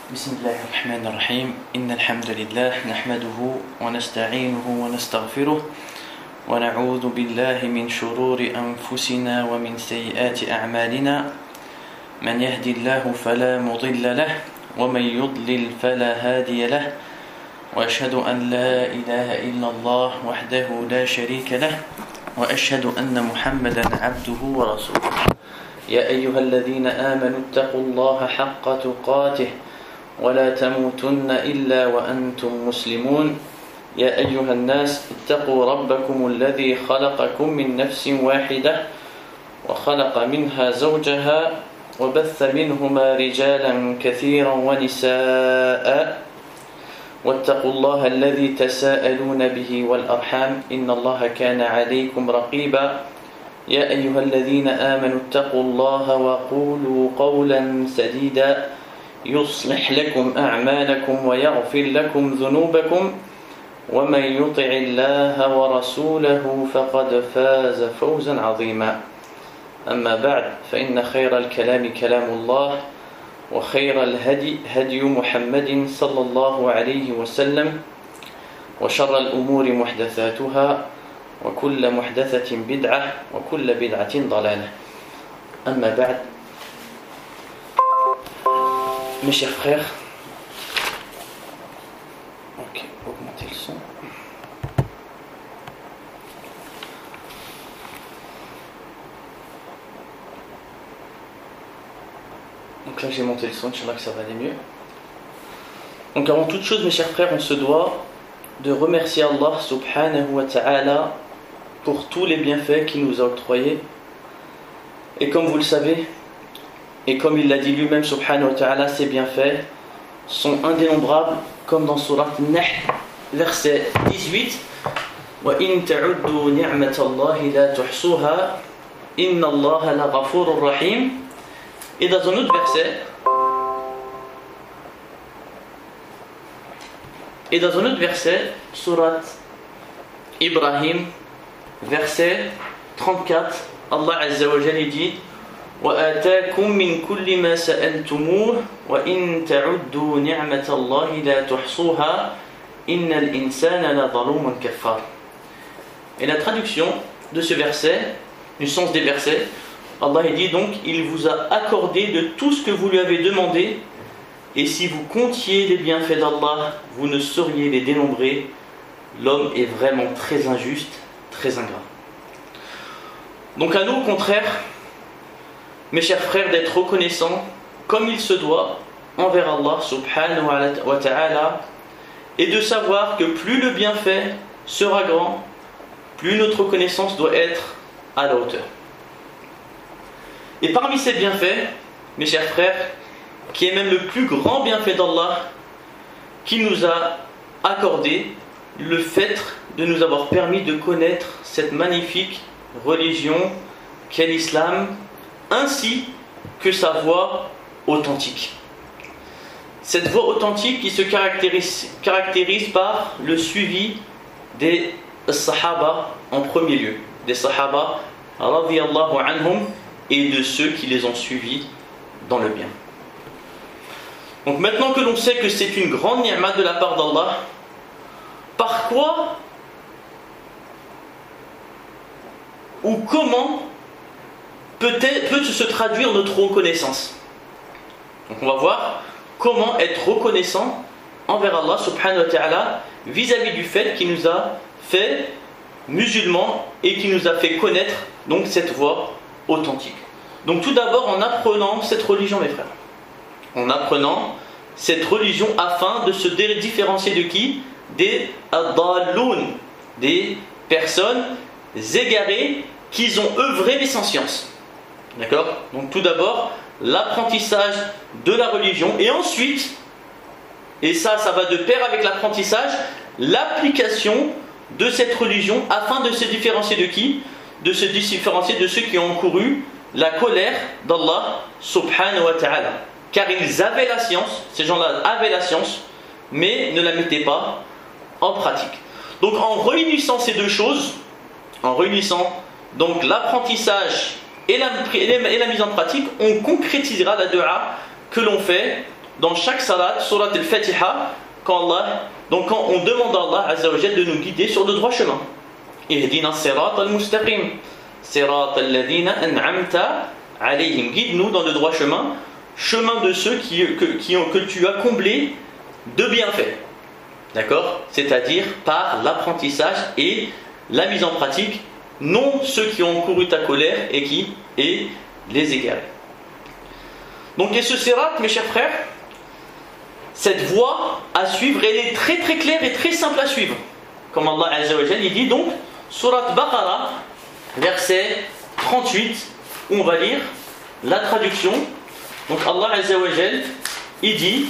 بسم الله الرحمن الرحيم إن الحمد لله نحمده ونستعينه ونستغفره ونعوذ بالله من شرور أنفسنا ومن سيئات أعمالنا من يهدي الله فلا مضل له ومن يضلل فلا هادي له وأشهد أن لا إله إلا الله وحده لا شريك له وأشهد أن محمدا عبده ورسوله يا أيها الذين آمنوا اتقوا الله حق تقاته ولا تموتن إلا وأنتم مسلمون يا أيها الناس اتقوا ربكم الذي خلقكم من نفس واحدة وخلق منها زوجها وبث منهما رجالا كثيرا ونساء واتقوا الله الذي تساءلون به والأرحام إن الله كان عليكم رقيبا يا أيها الذين آمنوا اتقوا الله وقولوا قولا سديدا يصلح لكم أعمالكم ويغفر لكم ذنوبكم ومن يطع الله ورسوله فقد فاز فوزا عظيما أما بعد فإن خير الكلام كلام الله وخير الهدي هدي محمد صلى الله عليه وسلم وشر الأمور محدثاتها وكل محدثة بدعة وكل بدعة ضلالة أما بعد. Mes chers frères, ok, augmentez le son. Donc là j'ai monté le son, Inch'Allah que ça va aller mieux. Donc avant toute chose, mes chers frères, on se doit de remercier Allah subhanahu wa ta'ala pour tous les bienfaits qu'il nous a octroyés. Et comme vous le savez, et comme il l'a dit lui-même subhanahu wa ta'ala, ces bienfaits sont indénombrables, comme dans Surat Nahl, verset 18. وَإِن تَعُدُّوا نِعْمَةَ اللَّهِ لَا تُحْصُوهَا إِنَّ اللَّهَ لَغَفُورٌ رَحِيمٌ. Et dans un autre verset, Surat Ibrahim, verset 34, Allah Azza wa Jalla dit وَآتَاكُم مِّن كُلِّ مَا سَأَلْتُمُوهُ وَإِن تَعُدُّوا نِعْمَةَ اللَّهِ لَا تُحْصُوهَا إِنَّ الْإِنسَانَ لَظَلُومٌ كَفَّارٌ. Et la traduction de ce verset, du sens des versets, Allah dit donc, il vous a accordé de tout ce que vous lui avez demandé, et si vous comptiez les bienfaits d'Allah, vous ne sauriez les dénombrer. L'homme est vraiment très injuste, très ingrat. Donc à nous au contraire, mes chers frères, d'être reconnaissants comme il se doit envers Allah subhanahu wa ta'ala, et de savoir que plus le bienfait sera grand, plus notre reconnaissance doit être à la hauteur. Et parmi ces bienfaits, mes chers frères, qui est même le plus grand bienfait d'Allah, qui nous a accordé le fait de nous avoir permis de connaître cette magnifique religion qu'est l'islam, ainsi que sa voie authentique. Cette voie authentique qui se caractérise par le suivi des sahaba en premier lieu, des sahaba radiyallahu anhum, et de ceux qui les ont suivis dans le bien. Donc maintenant que l'on sait que c'est une grande ni'ma de la part d'Allah, par quoi ou comment peut se traduire notre reconnaissance? Donc on va voir comment être reconnaissant envers Allah subhanahu wa ta'ala vis-à-vis du fait qu'il nous a fait musulmans et qui nous a fait connaître donc cette voie authentique. Donc tout d'abord en apprenant cette religion, mes frères, en apprenant cette religion afin de se différencier de qui? Des ad-dallun, des personnes égarées qui ont œuvré mais sans science. D'accord? Donc tout d'abord l'apprentissage de la religion, et ensuite, et ça va de pair avec l'apprentissage, l'application de cette religion afin de se différencier de qui? De se différencier de ceux qui ont encouru la colère d'Allah subhanahu wa ta'ala, car ils avaient la science, ces gens-là avaient la science, mais ne la mettaient pas en pratique. Donc en réunissant ces deux choses, en réunissant donc l'apprentissage et la mise en pratique, on concrétisera la dua que l'on fait dans chaque salat, surat al-Fatiha, quand on demande à Allah Azza wa Jal de nous guider sur le droit chemin. Ihdina sirat al-mustaqim, sirat al-ladhina an'amta alayhim. Guide-nous dans le droit chemin, chemin de ceux que tu as comblé de bienfaits. D'accord? C'est-à-dire par l'apprentissage et la mise en pratique, non ceux qui ont couru ta colère et les égarés. Donc, et ce sirat, mes chers frères, cette voie à suivre, elle est très très claire et très simple à suivre. Comme Allah Azza wa Jal, il dit donc, Surat Baqarah, verset 38, où on va lire la traduction. Donc Allah Azza wa Jal, il dit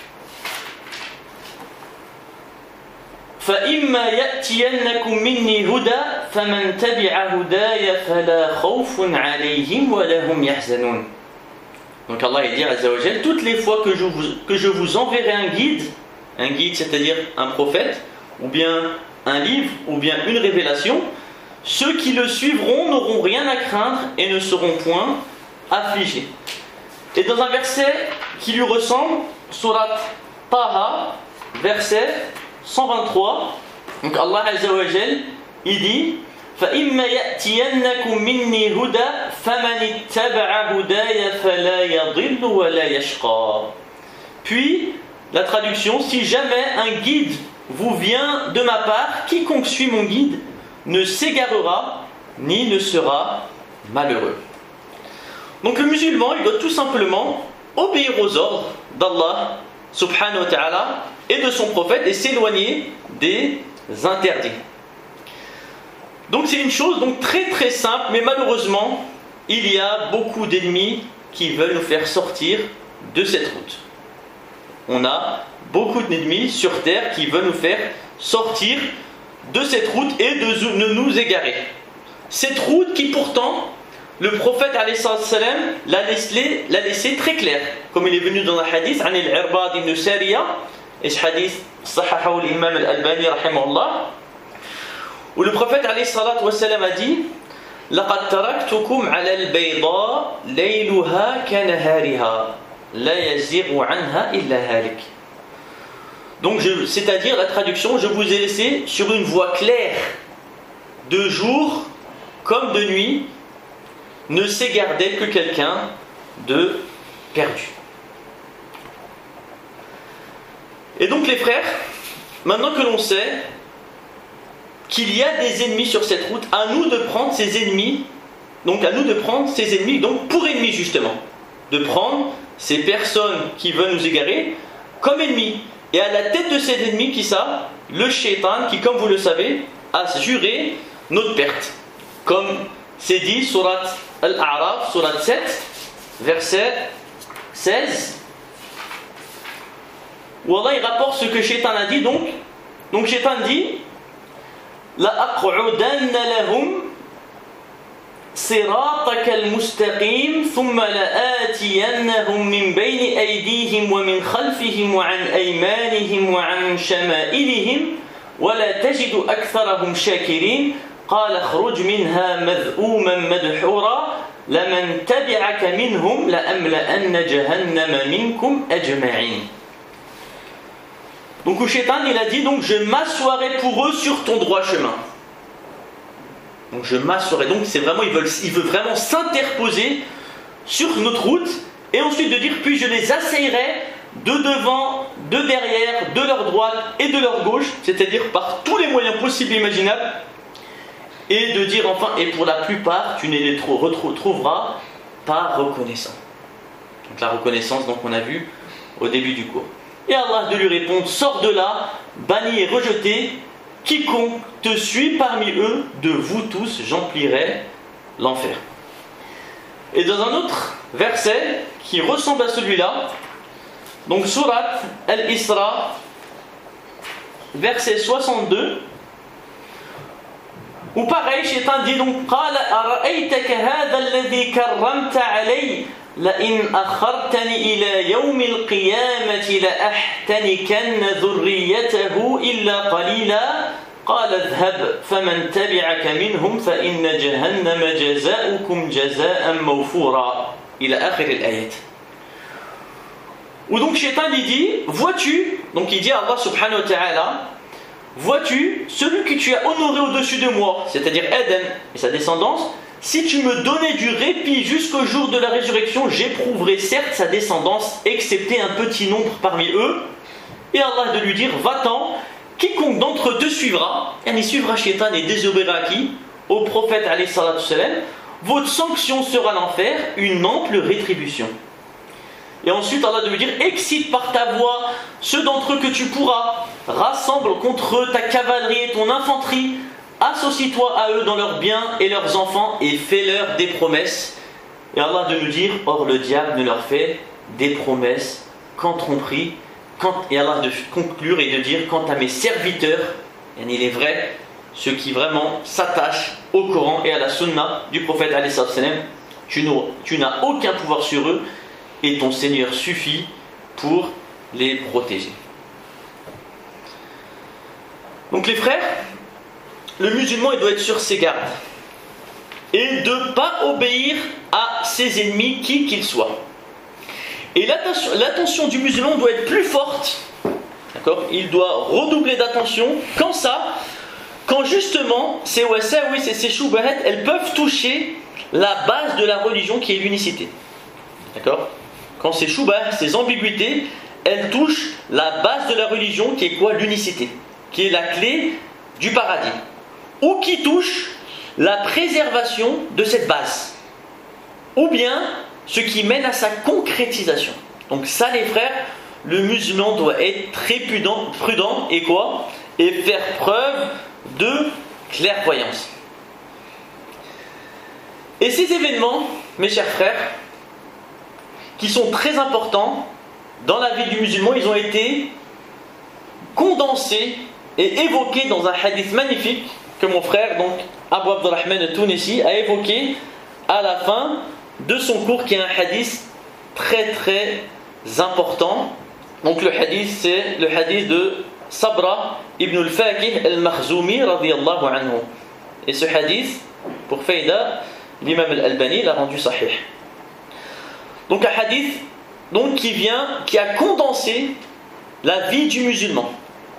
فَإِمَّا يَأْتِيَنَّكُم مِّنِّي هُدًى فَمَن تَبِعَ هُدَايَ فَلَا خَوْفٌ عَلَيْهِمْ وَلَا هُمْ يَحْزَنُونَ. Donc Allah il dit Azza wa Jal, toutes les fois que je vous enverrai un guide c'est-à-dire un prophète, ou bien un livre, ou bien une révélation, ceux qui le suivront n'auront rien à craindre et ne seront point affligés. Et dans un verset qui lui ressemble, Surat Taha, verset 123, donc Allah Azza wa Jal, il dit فَإِمَّا يَأْتِيَنَّكُم مِّنِّي هُدًى فَمَنِ اتَّبَعَ هُدَايَ فَلَا يَضِلُّ وَلَا يَشْقَى. Puis, la traduction, si jamais un guide vous vient de ma part, quiconque suit mon guide ne s'égarera ni ne sera malheureux. Donc le musulman, il doit tout simplement obéir aux ordres d'Allah subhanahu wa ta'ala et de son prophète et s'éloigner des interdits. Donc c'est une chose donc très très simple, mais malheureusement, il y a beaucoup d'ennemis qui veulent nous faire sortir de cette route. On a beaucoup d'ennemis sur terre qui veulent nous faire sortir de cette route et de nous égarer. Cette route qui pourtant, le prophète alayhi salam l'a laissé très claire. Comme il est venu dans un hadith, عن العرباض بن سارية, et ce hadith صححه l'imam al-Albani rahimahullah, où le prophète alayhi salatu wa salam a dit لقد تركتكم على البيضاء ليلها كنهارها لا يزيغ عنها إلا هالك. Donc c'est-à-dire la traduction, je vous ai laissé sur une voie claire, de jour comme de nuit, ne s'égare d'elle que quelqu'un de perdu. Et donc les frères, maintenant que l'on sait qu'il y a des ennemis sur cette route, à nous de prendre ces ennemis, donc pour ennemis justement, de prendre ces personnes qui veulent nous égarer comme ennemis. Et à la tête de ces ennemis, qui ça? Le shaitan, qui comme vous le savez, a juré notre perte. Comme c'est dit, surat Al-A'raf, surat 7, verset 16. Où Allah il rapporte ce que shaitan a dit donc. Donc shaitan dit لَأَقْعُدَنَّ لَهُمْ صراطك المستقيم ثم لآتينهم من بين أيديهم ومن خلفهم وعن أيمانهم وعن شمائلهم ولا تجد أكثرهم شاكرين قال اخرج منها مذءوما مدحورا لمن تبعك منهم لأملأن جهنم منكم أجمعين. Donc le shaitan il a dit donc je m'assoirai pour eux sur ton droit chemin. Donc je m'assoirai, donc c'est vraiment, il veut vraiment s'interposer sur notre route et ensuite de dire puis je les assaillerai de devant, de derrière, de leur droite et de leur gauche, c'est-à-dire par tous les moyens possibles et imaginables, et de dire enfin, et pour la plupart tu ne les retrouveras pas reconnaissants. Donc la reconnaissance, donc on a vu au début du cours. Et Allah de lui répondre, sors de là, banni et rejeté, quiconque te suit parmi eux, de vous tous, j'emplirai l'enfer. Et dans un autre verset qui ressemble à celui-là, donc Surat Al-Isra, verset 62, où pareil, Shaitan dit donc قال أرأيتك هذا الذي كرمت علي لئن أخرتني إلى يوم القيامة لأحتنكن ذريته إلا قليلا قال اذهب فمن تبعك منهم فإن جهنم جزاؤكم جزاء موفورا إلى آخر الآيات. Où donc Shaitan il dit, vois-tu, donc il dit à Allah subhanahu wa ta'ala, vois-tu, celui que tu as honoré au-dessus de moi, c'est-à-dire Adam et sa descendance, si tu me donnais du répit jusqu'au jour de la résurrection, j'éprouverai certes sa descendance, excepté un petit nombre parmi eux. Et Allah de lui dire, va-t'en, quiconque d'entre eux te suivra, et il suivra Shaitan et désobéira à qui? Au prophète alayhi salatu salam, votre sanction sera l'enfer, une ample rétribution. Et ensuite Allah de lui dire, excite par ta voix ceux d'entre eux que tu pourras, rassemble contre eux ta cavalerie et ton infanterie, associe-toi à eux dans leurs biens et leurs enfants et fais-leur des promesses. Et Allah de nous dire, or le diable ne leur fait des promesses qu'en tromperie. Et Allah de conclure et de dire, quant à mes serviteurs, il est vrai, ceux qui vraiment s'attachent au Coran et à la sunna du prophète alayhi salam, tu n'as aucun pouvoir sur eux et ton Seigneur suffit pour les protéger. Donc les frères, le musulman il doit être sur ses gardes et de ne pas obéir à ses ennemis qui qu'ils soient. Et l'attention du musulman doit être plus forte, d'accord? Il doit redoubler d'attention quand justement ces wasawis et ces shubahat elles peuvent toucher la base de la religion qui est l'unicité, d'accord? Quand ces shubahat, ces ambiguïtés elles touchent la base de la religion qui est quoi? L'unicité, qui est la clé du paradis, ou qui touche la préservation de cette base, ou bien ce qui mène à sa concrétisation. Donc ça les frères, le musulman doit être très prudent et quoi? Et faire preuve de clairvoyance. Et ces événements, mes chers frères, qui sont très importants dans la vie du musulman, ils ont été condensés et évoqués dans un hadith magnifique que mon frère, donc Abu Abdurrahman al-Tunisi, a évoqué à la fin de son cours, qui est un hadith très très important. Donc le hadith, c'est le hadith de Sabra ibn al-Faqih al-Makhzoumi radiyallahu anhu. Et ce hadith, pour Faïda, l'imam al-Albani l'a rendu sahih. Donc un hadith donc, qui a condensé la vie du musulman.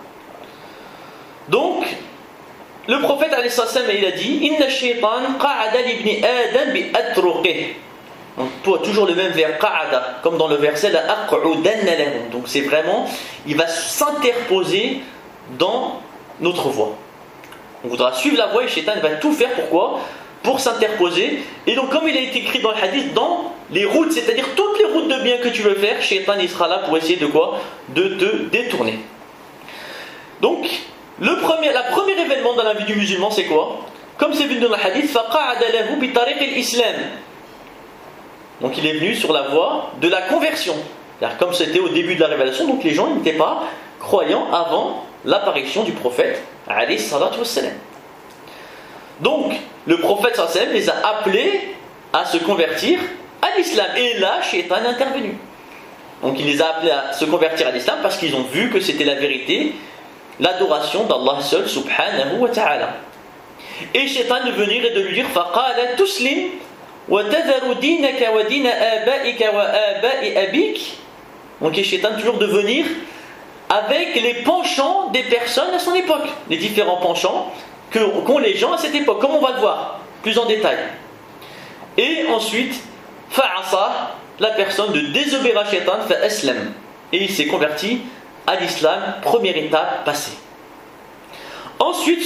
Donc le prophète alayhi salam, il a dit, Inna shaytan qa'ada libni Adam bi atruqih. Donc toujours le même verbe qa'ada, comme dans le verset la aq'udanna lahum. Donc c'est vraiment, il va s'interposer dans notre voie. On voudra suivre la voie et Shaitan va tout faire pourquoi? Pour s'interposer. Et donc comme il a été écrit dans le hadith, dans les routes, c'est-à-dire toutes les routes de bien que tu veux faire, Shaitan il sera là pour essayer de quoi? De te détourner. Donc le premier événement dans la vie du musulman, c'est quoi? Comme c'est vu dans le hadith, faqa'ada lahu bi tariq al-islam. Donc il est venu sur la voie de la conversion. C'est-à-dire, comme c'était au début de la révélation, donc les gens n'étaient pas croyants avant l'apparition du prophète alayhi salatu wassalam. Donc le prophète sallallahu alayhi wa sallam les a appelés à se convertir à l'islam. Et là, Shaitan est intervenu. Donc il les a appelés à se convertir à l'islam parce qu'ils ont vu que c'était la vérité, l'adoration d'Allah seul subhanahu wa ta'ala. Et Shaitan de venir et de lui dire faqala tuslim wa tadharu dinaka wa dina abaika wa abai abik. Donc et Shaitan toujours de venir avec les penchants des personnes à son époque, les différents penchants qu'ont les gens à cette époque, comme on va le voir plus en détail. Et ensuite fa'asa, la personne de désobéir à Shaitan, fa aslam, et il s'est converti à l'islam, première étape passée. Ensuite,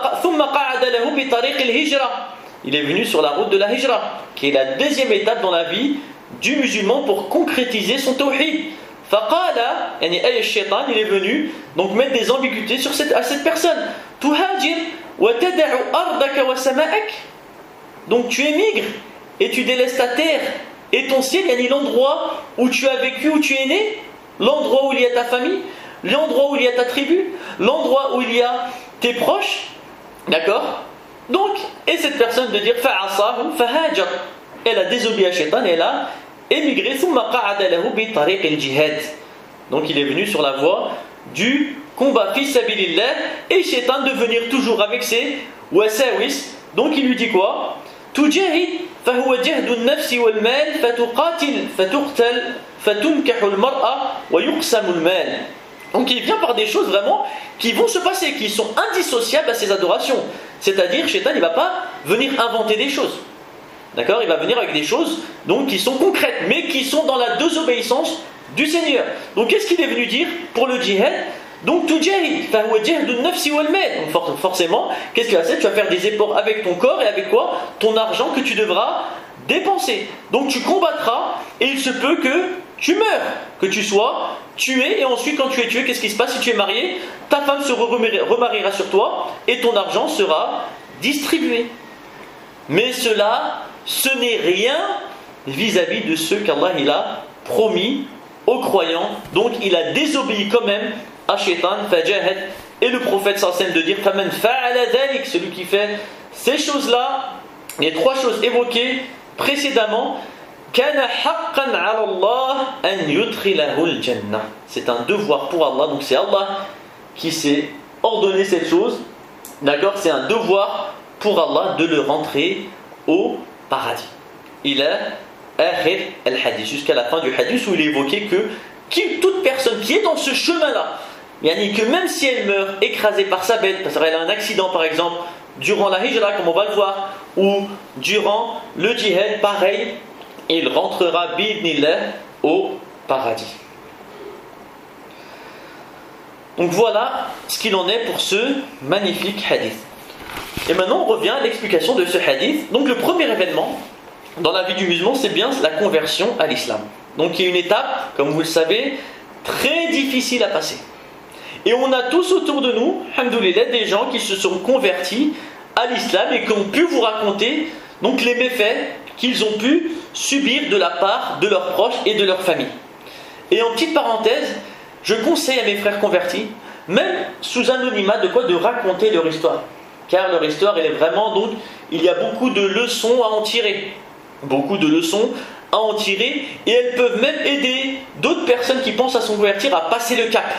il est venu sur la route de la hijra, qui est la deuxième étape dans la vie du musulman pour concrétiser son tawhid. Faqala, Shaitan, il est venu donc mettre des ambiguïtés à cette personne. Tuhajir wa tada'u ardaka wa sama'ak. Donc tu émigres et tu délaisses ta terre et ton ciel, l'endroit où tu as vécu, où tu es né, l'endroit où il y a ta famille, l'endroit où il y a ta tribu, l'endroit où il y a tes proches, d'accord? Donc, et cette personne de dire fa'asahu fahajar, elle a désobéi à Shaitan, elle a émigré. Thumma qa'ada lahu bi tariq al-jihad. Donc il est venu sur la voie du combat fi sabilillah, et Shaitan de venir toujours avec ses wasawis. Donc il lui dit quoi? Tujahid فهو جهد النفس والمال فتقاتل فتقتل فتنكح المرأة ويقسم المال. Donc il vient par des choses vraiment qui vont se passer, qui sont indissociables à ces adorations. C'est-à-dire, Shaitan, il ne va pas venir inventer des choses. D'accord? Il va venir avec des choses donc, qui sont concrètes, mais qui sont dans la désobéissance du Seigneur. Donc qu'est-ce qu'il est venu dire pour le djihad? Donc tout jahid, donc forcément, qu'est-ce qu'il va faire? Tu vas faire des efforts avec ton corps et avec quoi? Ton argent que tu devras dépenser. Donc tu combattras et il se peut que tu meurs, que tu sois tué, et ensuite quand tu es tué, qu'est-ce qui se passe? Si tu es marié, ta femme se remariera sur toi et ton argent sera distribué. Mais cela, ce n'est rien vis-à-vis de ce qu'Allah il a promis aux croyants. Donc il a désobéi quand même à Shaitan, fajahad, et le prophète sallallahu de dire faman fa'ala dhalik, celui qui fait ces choses-là, les trois choses évoquées précédemment, kana haqqan 'ala Allah an yudkhilahu al-jannah. C'est un devoir pour Allah, donc c'est Allah qui s'est ordonné cette chose. D'accord, c'est un devoir pour Allah de le rentrer au paradis. Il a akhir al-hadith, jusqu'à la fin du hadith où il est évoqué que toute personne qui est dans ce chemin-là, que même si elle meurt écrasée par sa bête, parce qu'elle a un accident par exemple, durant la hijra, comme on va le voir, ou durant le djihad, pareil, il rentrera bi'idnillah au paradis. Donc voilà ce qu'il en est pour ce magnifique hadith. Et maintenant on revient à l'explication de ce hadith. Donc le premier événement dans la vie du musulman, c'est bien la conversion à l'islam. Donc il y a une étape, comme vous le savez, très difficile à passer. Et on a tous autour de nous, alhamdoulilah, des gens qui se sont convertis à l'islam et qui ont pu vous raconter donc les méfaits qu'ils ont pu subir de la part de leurs proches et de leur famille. Et en petite parenthèse, je conseille à mes frères convertis, même sous anonymat, de raconter leur histoire. Car leur histoire, elle est vraiment, donc, il y a beaucoup de leçons à en tirer. Beaucoup de leçons à en tirer, et elles peuvent même aider d'autres personnes qui pensent à se convertir à passer le cap.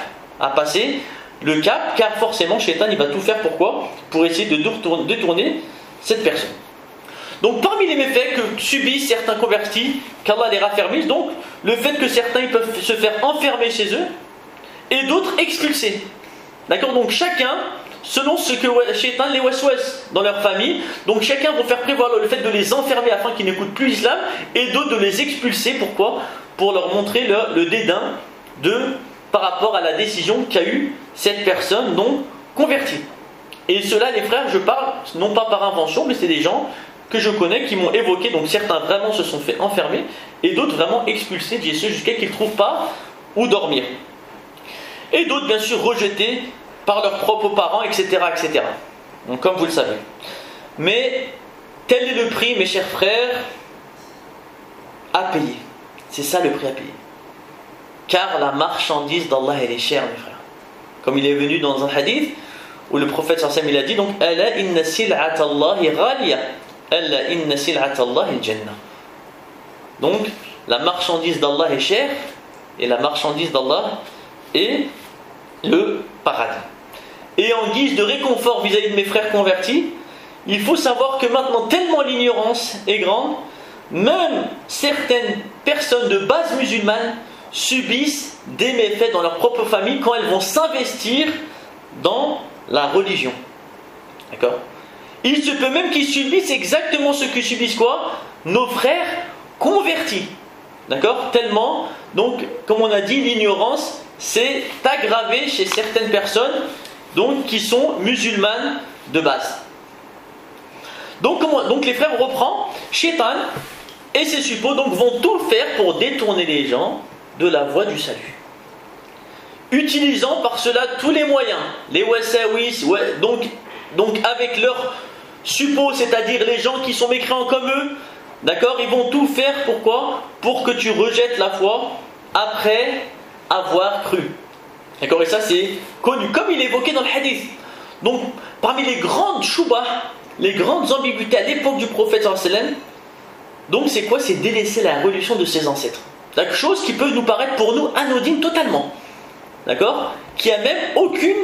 Car forcément, Shaitan, il va tout faire pourquoi? Pour essayer de détourner cette personne. Donc parmi les méfaits que subissent certains convertis, qu'Allah les raffermisse, donc le fait que certains ils peuvent se faire enfermer chez eux, et d'autres expulsés. D'accord? Donc chacun, selon ce que Shaitan les waswas dans leur famille, donc chacun va faire prévoir le fait de les enfermer afin qu'ils n'écoutent plus l'islam, et d'autres de les expulser. Pourquoi? Pour leur montrer le dédain par rapport à la décision qu'a eue cette personne non convertie. Et cela, les frères, je parle non pas par invention, mais c'est des gens que je connais qui m'ont évoqué. Donc certains vraiment se sont fait enfermer et d'autres vraiment expulsés jusqu'à qu'ils ne trouvent pas où dormir. Et d'autres bien sûr rejetés par leurs propres parents, etc., etc. Donc comme vous le savez. Mais tel est le prix, mes chers frères, à payer. C'est ça le prix à payer. Car la marchandise d'Allah, elle est chère, mes frères. Comme il est venu dans un hadith où le prophète sallallahu alayhi wa sallam il a dit donc ala inna sil'atallahi ghaliya alla inna sil'atallahi al-jannah. Donc la marchandise d'Allah est chère et la marchandise d'Allah est le paradis. Et en guise de réconfort vis-à-vis de mes frères convertis, il faut savoir que maintenant tellement l'ignorance est grande, même certaines personnes de base musulmane subissent des méfaits dans leur propre famille quand elles vont s'investir dans la religion. D'accord? Il se peut même qu'ils subissent exactement ce que subissent quoi? Nos frères convertis. D'accord? Tellement, donc, comme on a dit, l'ignorance s'est aggravée chez certaines personnes donc, qui sont musulmanes de base. Donc les frères, on reprend, Shaitan et ses suppôts donc, vont tout faire pour détourner les gens de la voie du salut. Utilisant par cela tous les moyens, les wasawis, donc avec leurs suppôts, c'est-à-dire les gens qui sont mécréants comme eux, d'accord, ils vont tout faire pourquoi? Pour que tu rejettes la foi après avoir cru. D'accord, et ça c'est connu, comme il est évoqué dans le hadith. Donc, parmi les grandes choubas, les grandes ambiguïtés à l'époque du prophète sallallahu alayhi wa sallam, donc c'est quoi? C'est délaisser la religion de ses ancêtres. Quelque chose qui peut nous paraître pour nous anodine totalement. D'accord? Qui a même aucune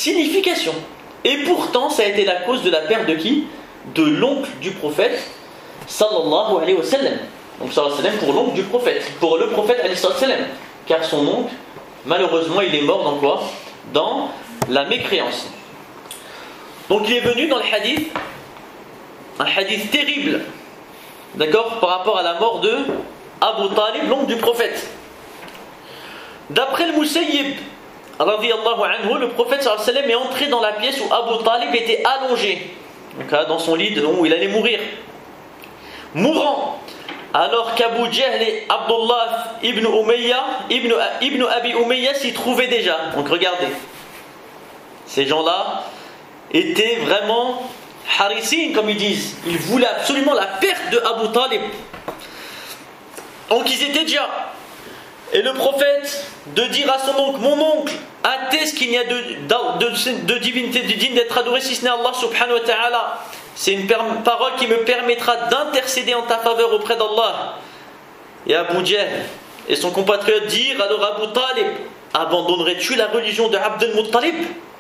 signification. Et pourtant, ça a été la cause de la perte de qui? De l'oncle du prophète, sallallahu alayhi wa sallam. Donc sallallahu alayhi wa sallam pour l'oncle du prophète, pour le prophète alayhi sallam. Car son oncle, malheureusement, il est mort dans quoi? Dans la mécréance. Donc il est venu dans le hadith, un hadith terrible, d'accord, par rapport à la mort de Abu Talib, l'oncle du prophète. D'après le Musayyib, radiyallahu anhu, le prophète sallallahu alayhi wa sallam est entré dans la pièce où Abu Talib était allongé, donc, dans son lit où il allait mourir, mourant, alors qu'Abu Jahl et Abdullah ibn Abi Umayya s'y trouvaient déjà. Donc regardez, ces gens-là étaient vraiment harissin, comme ils disent. Ils voulaient absolument la perte de Abu Talib. Donc ils étaient déjà. Et le prophète de dire à son oncle, mon oncle, atteste qu'il n'y a de divinité digne d'être adorée si ce n'est Allah subhanahu wa ta'ala. C'est une parole qui me permettra d'intercéder en ta faveur auprès d'Allah. Et Abu Jahl et son compatriote dirent alors Abu Talib, abandonnerais-tu la religion de Abdul Muttalib?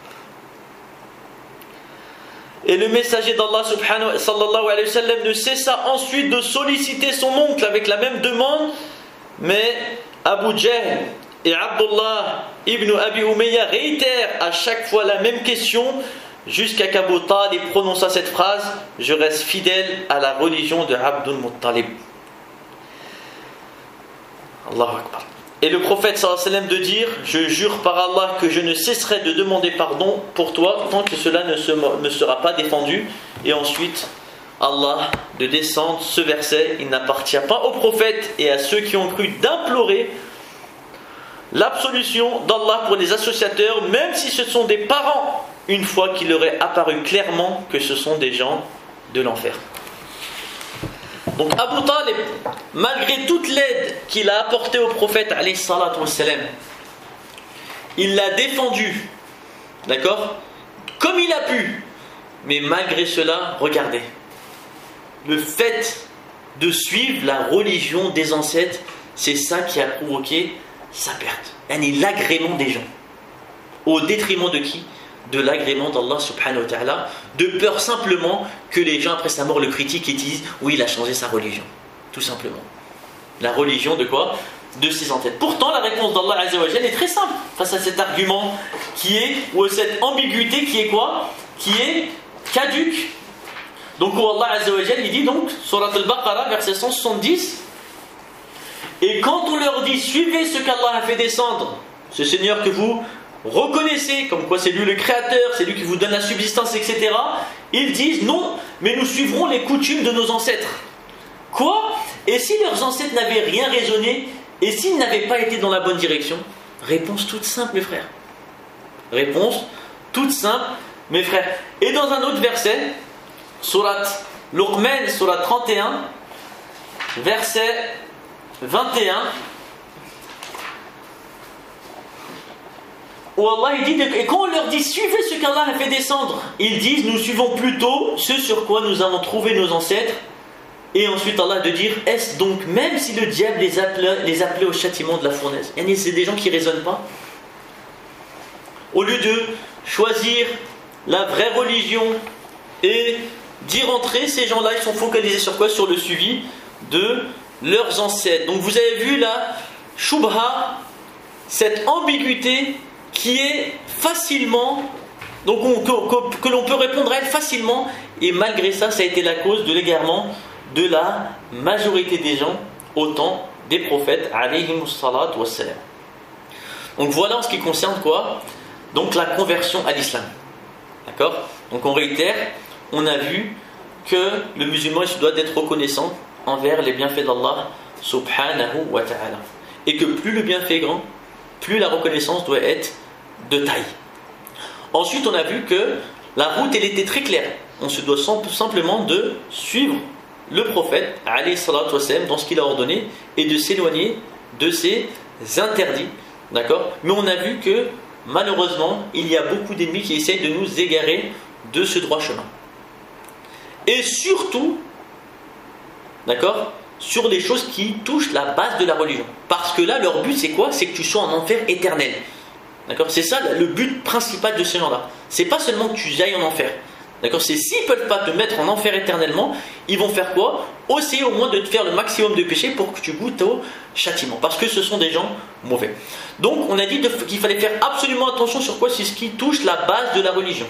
Et le messager d'Allah sallallahu alayhi wa sallam ne cessa ensuite de solliciter son oncle avec la même demande, mais Abu Jahl et Abdullah ibn Abi Umayya réitèrent à chaque fois la même question jusqu'à qu'Abu Talib prononça cette phrase: je reste fidèle à la religion de Abdul Muttalib. Allahu Akbar. Et le prophète sallallahu alayhi wa sallam de dire: je jure par Allah que je ne cesserai de demander pardon pour toi tant que cela ne sera pas défendu. Et ensuite Allah de descendre ce verset: il n'appartient pas au prophète et à ceux qui ont cru d'implorer l'absolution d'Allah pour les associateurs, même si ce sont des parents, une fois qu'il leur est apparu clairement que ce sont des gens de l'enfer. Donc Abu Talib, malgré toute l'aide qu'il a apportée au prophète alayhi salatu wassalam, il l'a défendu, d'accord, comme il a pu. Mais malgré cela, regardez, le fait de suivre la religion des ancêtres, c'est ça qui a provoqué sa perte, l'agrément des gens. Au détriment de qui? De l'agrément d'Allah subhanahu wa ta'ala, de peur simplement que les gens après sa mort le critiquent et disent: oui, il a changé sa religion. Tout simplement. La religion de quoi? De ses ancêtres. Pourtant, la réponse d'Allah azza wa jalla est très simple face à cet argument ou cette ambiguïté qui est quoi? Qui est caduque. Donc où Allah azza wa jalla il dit donc, Surat al-Baqarah, verset 170, et quand on leur dit: suivez ce qu'Allah a fait descendre, ce Seigneur que vous reconnaissez comme quoi c'est lui le créateur, c'est lui qui vous donne la subsistance, etc., ils disent: non, mais nous suivrons les coutumes de nos ancêtres. Quoi? Et si leurs ancêtres n'avaient rien raisonné, et s'ils n'avaient pas été dans la bonne direction? Réponse toute simple, mes frères. Réponse toute simple, mes frères. Et dans un autre verset, Surat Luqman, Surat 31, verset 21, où Allah il dit, et quand on leur dit: suivez ce qu'Allah a fait descendre, ils disent: nous suivons plutôt ce sur quoi nous avons trouvé nos ancêtres. Et ensuite Allah de dire: est-ce donc même si le diable les appelait au châtiment de la fournaise? C'est des gens qui ne raisonnent pas. Au lieu de choisir la vraie religion et d'y rentrer, ces gens-là ils sont focalisés sur quoi? Sur le suivi de leurs ancêtres. Donc vous avez vu là, Shubha, cette ambiguïté qui est facilement, donc que l'on peut répondre à elle facilement, et malgré ça, ça a été la cause de l'égarement de la majorité des gens au temps des prophètes alayhimus salatu wassalam. Donc voilà en ce qui concerne quoi? Donc la conversion à l'islam. D'accord? Donc on réitère, on a vu que le musulman il se doit d'être reconnaissant envers les bienfaits d'Allah subhanahu wa ta'ala, et que plus le bienfait est grand, plus la reconnaissance doit être de taille. Ensuite on a vu que la route elle était très claire, on se doit simplement de suivre le prophète alayhi salatu wassalam dans ce qu'il a ordonné et de s'éloigner de ses interdits, d'accord? Mais on a vu que malheureusement il y a beaucoup d'ennemis qui essayent de nous égarer de ce droit chemin, et surtout, d'accord, sur les choses qui touchent la base de la religion, parce que là leur but c'est quoi? C'est que tu sois en enfer éternel, d'accord? C'est ça le but principal de ces gens-là. C'est pas seulement que tu ailles en enfer, D'accord, c'est s'ils ne peuvent pas te mettre en enfer éternellement, ils vont faire quoi? Essayer au moins de te faire le maximum de péché pour que tu goûtes au châtiment. Parce que ce sont des gens mauvais. Donc on a dit qu'il fallait faire absolument attention sur quoi? C'est ce qui touche la base de la religion.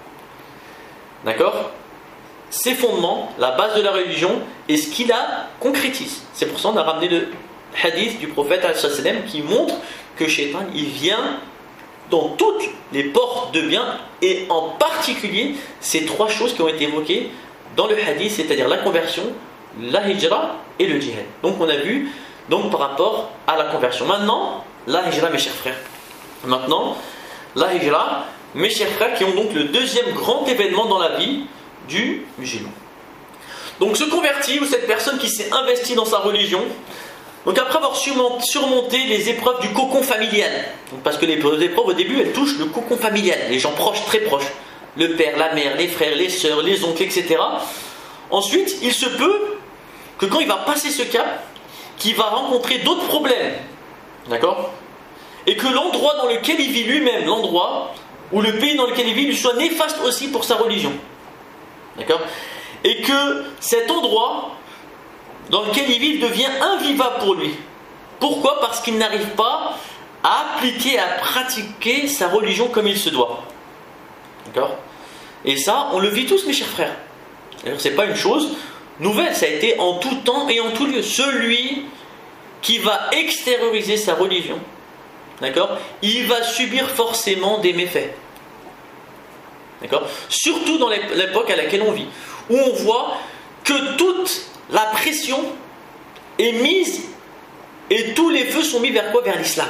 D'accord? Ses fondements, la base de la religion, et ce qu'il la concrétise. C'est pour ça qu'on a ramené le hadith du prophète qui montre que Shaitan, il vient dans toutes les portes de bien, et en particulier ces trois choses qui ont été évoquées dans le hadith, c'est-à-dire la conversion, la hijra et le djihad. Donc on a vu donc par rapport à la conversion. Maintenant, la hijra, mes chers frères. Maintenant, la hijra, mes chers frères, qui ont donc le deuxième grand événement dans la vie du musulman. Donc ce converti ou cette personne qui s'est investie dans sa religion, donc après avoir surmonté les épreuves du cocon familial, donc parce que les épreuves au début elles touchent le cocon familial, les gens proches, très proches, le père, la mère, les frères, les sœurs, les oncles, etc. Ensuite, il se peut que quand il va passer ce cap, qu'il va rencontrer d'autres problèmes, d'accord, et que l'endroit dans lequel il vit lui-même, l'endroit ou le pays dans lequel il vit, lui soit néfaste aussi pour sa religion, d'accord, et que cet endroit dans lequel il vit devient invivable pour lui. Pourquoi? Parce qu'il n'arrive pas à appliquer, à pratiquer sa religion comme il se doit. D'accord? Et ça, on le vit tous, mes chers frères. D'ailleurs, c'est pas une chose nouvelle, ça a été en tout temps et en tout lieu. Celui qui va extérioriser sa religion, d'accord, il va subir forcément des méfaits. D'accord? Surtout dans l'époque à laquelle on vit, où on voit que toute la pression est mise et tous les feux sont mis vers quoi? Vers l'islam.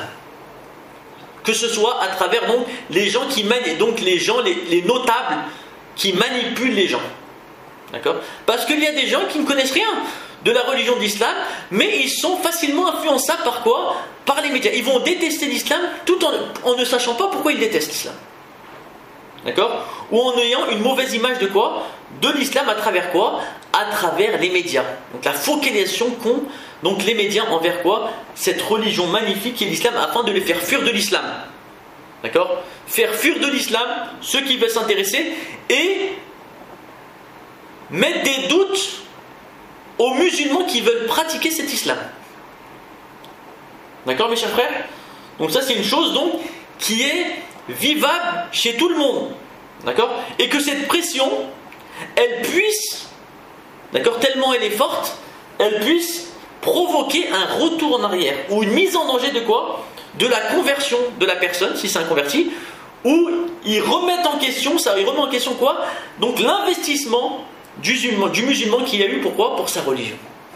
Que ce soit à travers donc les gens qui manipulent, donc les gens, les notables qui manipulent les gens. D'accord? Parce qu'il y a des gens qui ne connaissent rien de la religion d'islam, mais ils sont facilement influençables par quoi? Par les médias. Ils vont détester l'islam tout en ne sachant pas pourquoi ils détestent l'islam. D'accord? Ou en ayant une mauvaise image de quoi? De l'islam à travers quoi? À travers les médias. Donc la focalisation qu'ont donc les médias envers quoi? Cette religion magnifique qui est l'islam, afin de les faire fuir de l'islam. D'accord? Faire fuir de l'islam ceux qui veulent s'intéresser et mettre des doutes aux musulmans qui veulent pratiquer cet islam. D'accord, mes chers frères? Donc ça, c'est une chose donc qui est vivable chez tout le monde, d'accord, et que cette pression, elle puisse, d'accord, tellement elle est forte, elle puisse provoquer un retour en arrière ou une mise en danger de quoi? De la conversion de la personne, si c'est un converti, ou ils remettent en question, ça, ils remettent en question quoi? Donc l'investissement du musulman qu'il a eu, pourquoi? Pour sa religion.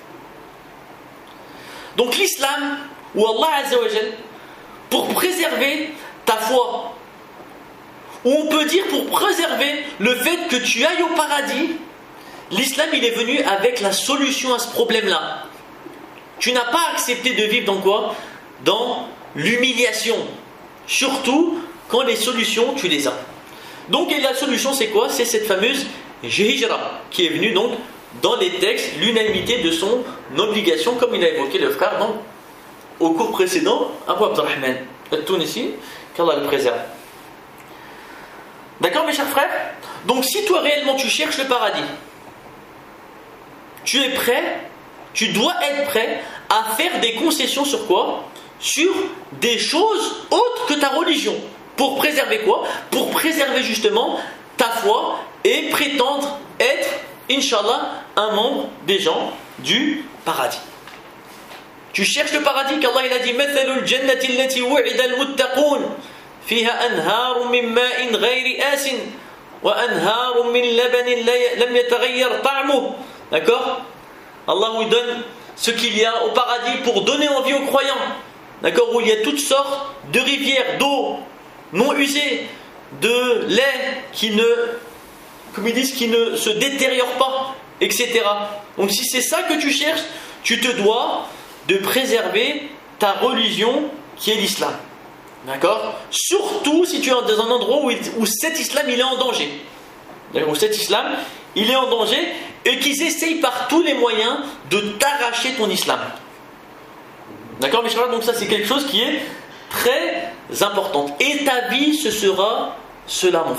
Donc l'islam, ou Allah Azza wa Jal, pour préserver ta foi, ou on peut dire pour préserver le fait que tu ailles au paradis, l'islam il est venu avec la solution à ce problème-là. Tu n'as pas accepté de vivre dans quoi? Dans l'humiliation. Surtout quand les solutions, tu les as. Donc et la solution c'est quoi? C'est cette fameuse hijra qui est venue donc dans les textes, l'unanimité de son obligation, comme il a évoqué le frère donc, au cours précédent, Abu Abdurrahman al-Tunisi, qu'Allah le préserve. D'accord, mes chers frères? Donc si toi réellement tu cherches le paradis, tu es prêt, tu dois être prêt à faire des concessions sur quoi? Sur des choses autres que ta religion. Pour préserver quoi? Pour préserver justement ta foi et prétendre être, Inch'Allah, un membre des gens du paradis. Tu cherches le paradis, qu'Allah il a dit Mathalul jannati allati wu'ida al-muttaqun fiha anharun min ma'in ghayri asin wa anharun min labanin lam yataghayyar ta'muhu. D'accord? Allah vous donne ce qu'il y a au paradis pour donner envie aux croyants. D'accord? Où il y a toutes sortes de rivières, d'eau non usée, de lait qui ne, comme ils disent, qui ne se détériore pas, etc. Donc si c'est ça que tu cherches, tu te dois de préserver ta religion qui est l'islam. D'accord? Surtout si tu es dans un endroit où cet islam il est en danger. Où cet islam il est en danger et qu'ils essayent par tous les moyens de t'arracher ton islam. D'accord, mes chers? Donc ça c'est quelque chose qui est très important. Et ta vie ce sera cela, mon frère.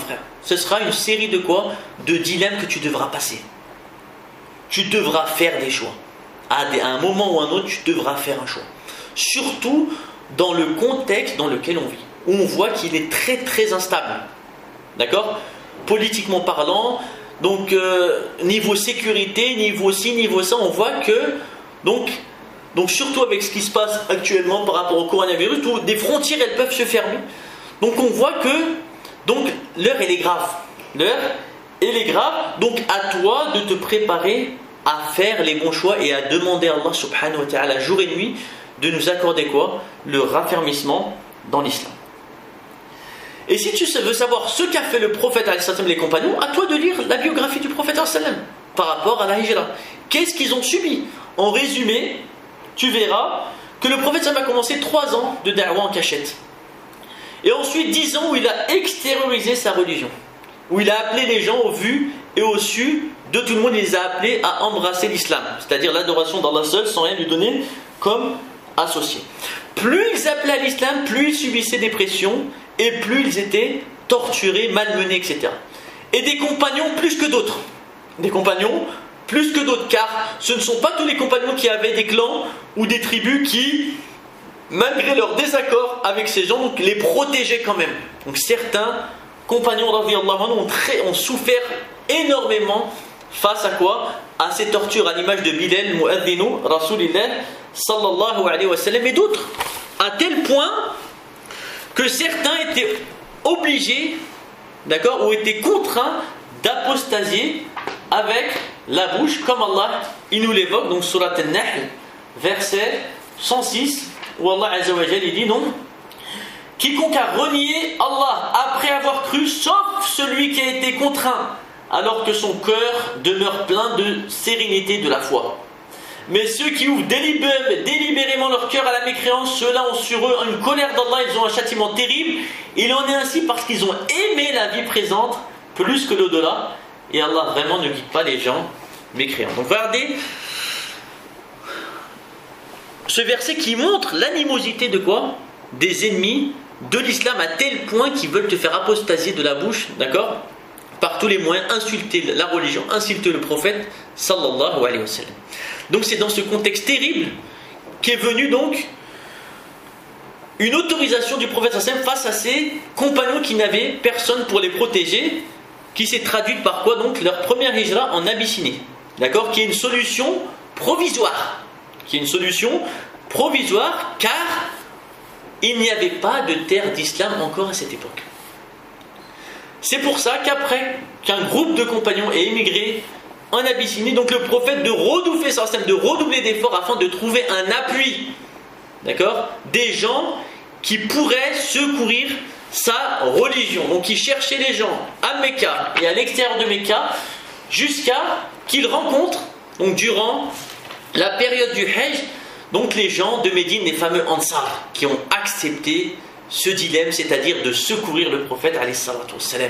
ce sera une série de quoi? De dilemmes que tu devras passer. Tu devras faire des choix. À un moment ou à un autre, tu devras faire un choix. Surtout dans le contexte dans lequel on vit, où on voit qu'il est très très instable. D'accord? Politiquement parlant, donc niveau sécurité, niveau ci, niveau ça, on voit que donc surtout avec ce qui se passe actuellement par rapport au coronavirus, où des frontières elles peuvent se fermer. Donc on voit que donc l'heure elle est grave. L'heure elle est grave. Donc à toi de te préparer à faire les bons choix et à demander à Allah subhanahu wa ta'ala jour et nuit de nous accorder quoi? Le raffermissement dans l'islam. Et si tu veux savoir ce qu'a fait le prophète et les compagnons, à toi de lire la biographie du prophète par rapport à la hijra. Qu'est-ce qu'ils ont subi? En résumé, tu verras que le prophète a commencé 3 ans de da'wa en cachette. Et ensuite 10 ans où il a extériorisé sa religion. Où il a appelé les gens au vu et au su de tout le monde, il les a appelés à embrasser l'islam. C'est-à-dire l'adoration d'Allah seul sans rien lui donner comme associé. Plus ils appelaient à l'islam, plus ils subissaient des pressions et plus ils étaient torturés, malmenés, etc. Et des compagnons plus que d'autres. Des compagnons plus que d'autres, car ce ne sont pas tous les compagnons qui avaient des clans ou des tribus qui, malgré leur désaccord avec ces gens, donc, les protégeaient quand même. Donc certains compagnons ont souffert énormément face à quoi? À ces tortures, à l'image de Bilal, Mu'adhdhinu, Rasulillah, sallallahu alayhi wa sallam, et d'autres, à tel point que certains étaient obligés, d'accord, ou étaient contraints d'apostasier avec la bouche, comme Allah, il nous l'évoque, donc surat An-Nahl, verset 106, où Allah Azza wa Jalla dit non, quiconque a renié Allah après avoir cru, sauf celui qui a été contraint, alors que son cœur demeure plein de sérénité de la foi. Mais ceux qui ouvrent délibérément leur cœur à la mécréance, ceux-là ont sur eux une colère d'Allah, ils ont un châtiment terrible. Il en est ainsi parce qu'ils ont aimé la vie présente plus que l'au-delà. Et Allah vraiment ne guide pas les gens mécréants. Donc regardez ce verset qui montre l'animosité de quoi? Des ennemis de l'islam, à tel point qu'ils veulent te faire apostasier de la bouche, d'accord? Par tous les moyens, insulter la religion, insulter le prophète sallallahu alayhi wa sallam. Donc c'est dans ce contexte terrible qu'est venue donc une autorisation du prophète sallallahu alayhi wa sallam face à ses compagnons qui n'avaient personne pour les protéger, qui s'est traduite par quoi? Donc leur première hijra en Abyssinie, d'accord, qui est une solution provisoire, car il n'y avait pas de terre d'islam encore à cette époque. C'est pour ça qu'après qu'un groupe de compagnons ait émigré en Abyssinie, donc le prophète de redoubler d'efforts afin de trouver un appui, d'accord, des gens qui pourraient secourir sa religion. Donc il cherchait les gens à Mecca et à l'extérieur de Mecca jusqu'à qu'il rencontre, donc durant la période du Hajj, donc les gens de Médine, les fameux Ansar, qui ont accepté ce dilemme, c'est-à-dire de secourir le prophète alayhi salatu wassalam.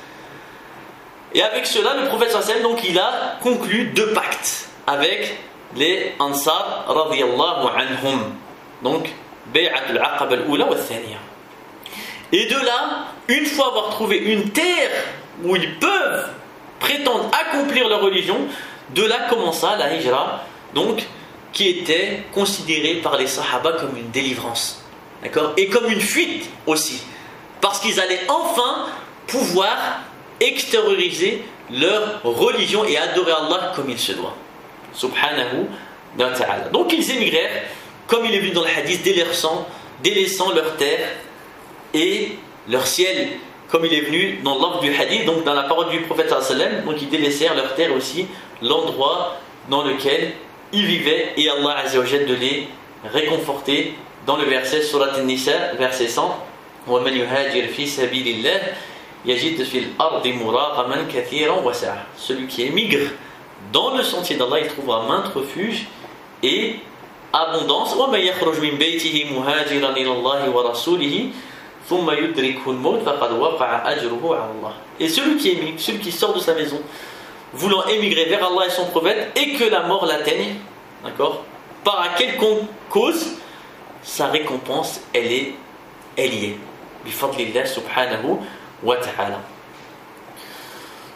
Et avec cela, le prophète sallallahu alayhi wa sallam, donc il a conclu 2 pactes avec les Ansar radiyallahu anhum. Donc Bay'atul Aqaba al-Oula wa al-Thaniya. Et de là, une fois avoir trouvé une terre où ils peuvent prétendre accomplir leur religion, de là commença la hijra, donc qui était considérée par les Sahaba comme une délivrance. D'accord? Et comme une fuite aussi, parce qu'ils allaient enfin pouvoir extérioriser leur religion et adorer Allah comme il se doit. Subhanahu wa ta'ala. Donc ils émigrèrent, comme il est vu dans le hadith, délaissant leur terre et leur ciel, comme il est venu dans l'ordre du hadith, donc dans la parole du prophète sallallahu alayhi wa sallam. Donc ils délaissèrent leur terre aussi, l'endroit dans lequel ils vivaient, et Allah Azza wa Jalla de les réconforter dans le verset Surat An-Nisa, verset 100, وَمَنْ يُهَاجِرْ فِي سَبِيلِ اللَّهِ يَجِدْ فِي الْأَرْضِ مُرَاغَمًا كَثِيرًا وَسَعًا. Celui qui émigre dans le sentier d'Allah, il trouvera maintes refuges et abondance. وَمَنْ يَخْرُجْ مِنْ بَيْتِهِ مُهَاجِرًا إِلَى اللَّهِ وَرَسُولِهِ ثُمَّ يُدْرِكْهُ الْمَوْتُ فَقَدْ وَقَعَ أَجْرُهُ عَلَى اللَّهِ. Et celui qui émigre, celui qui sort de sa maison, voulant émigrer vers Allah et son prophète, et que la mort l'atteigne, d'accord, par quelconque cause, sa récompense, elle y est. Bifadlillah subhanahu wa ta'ala.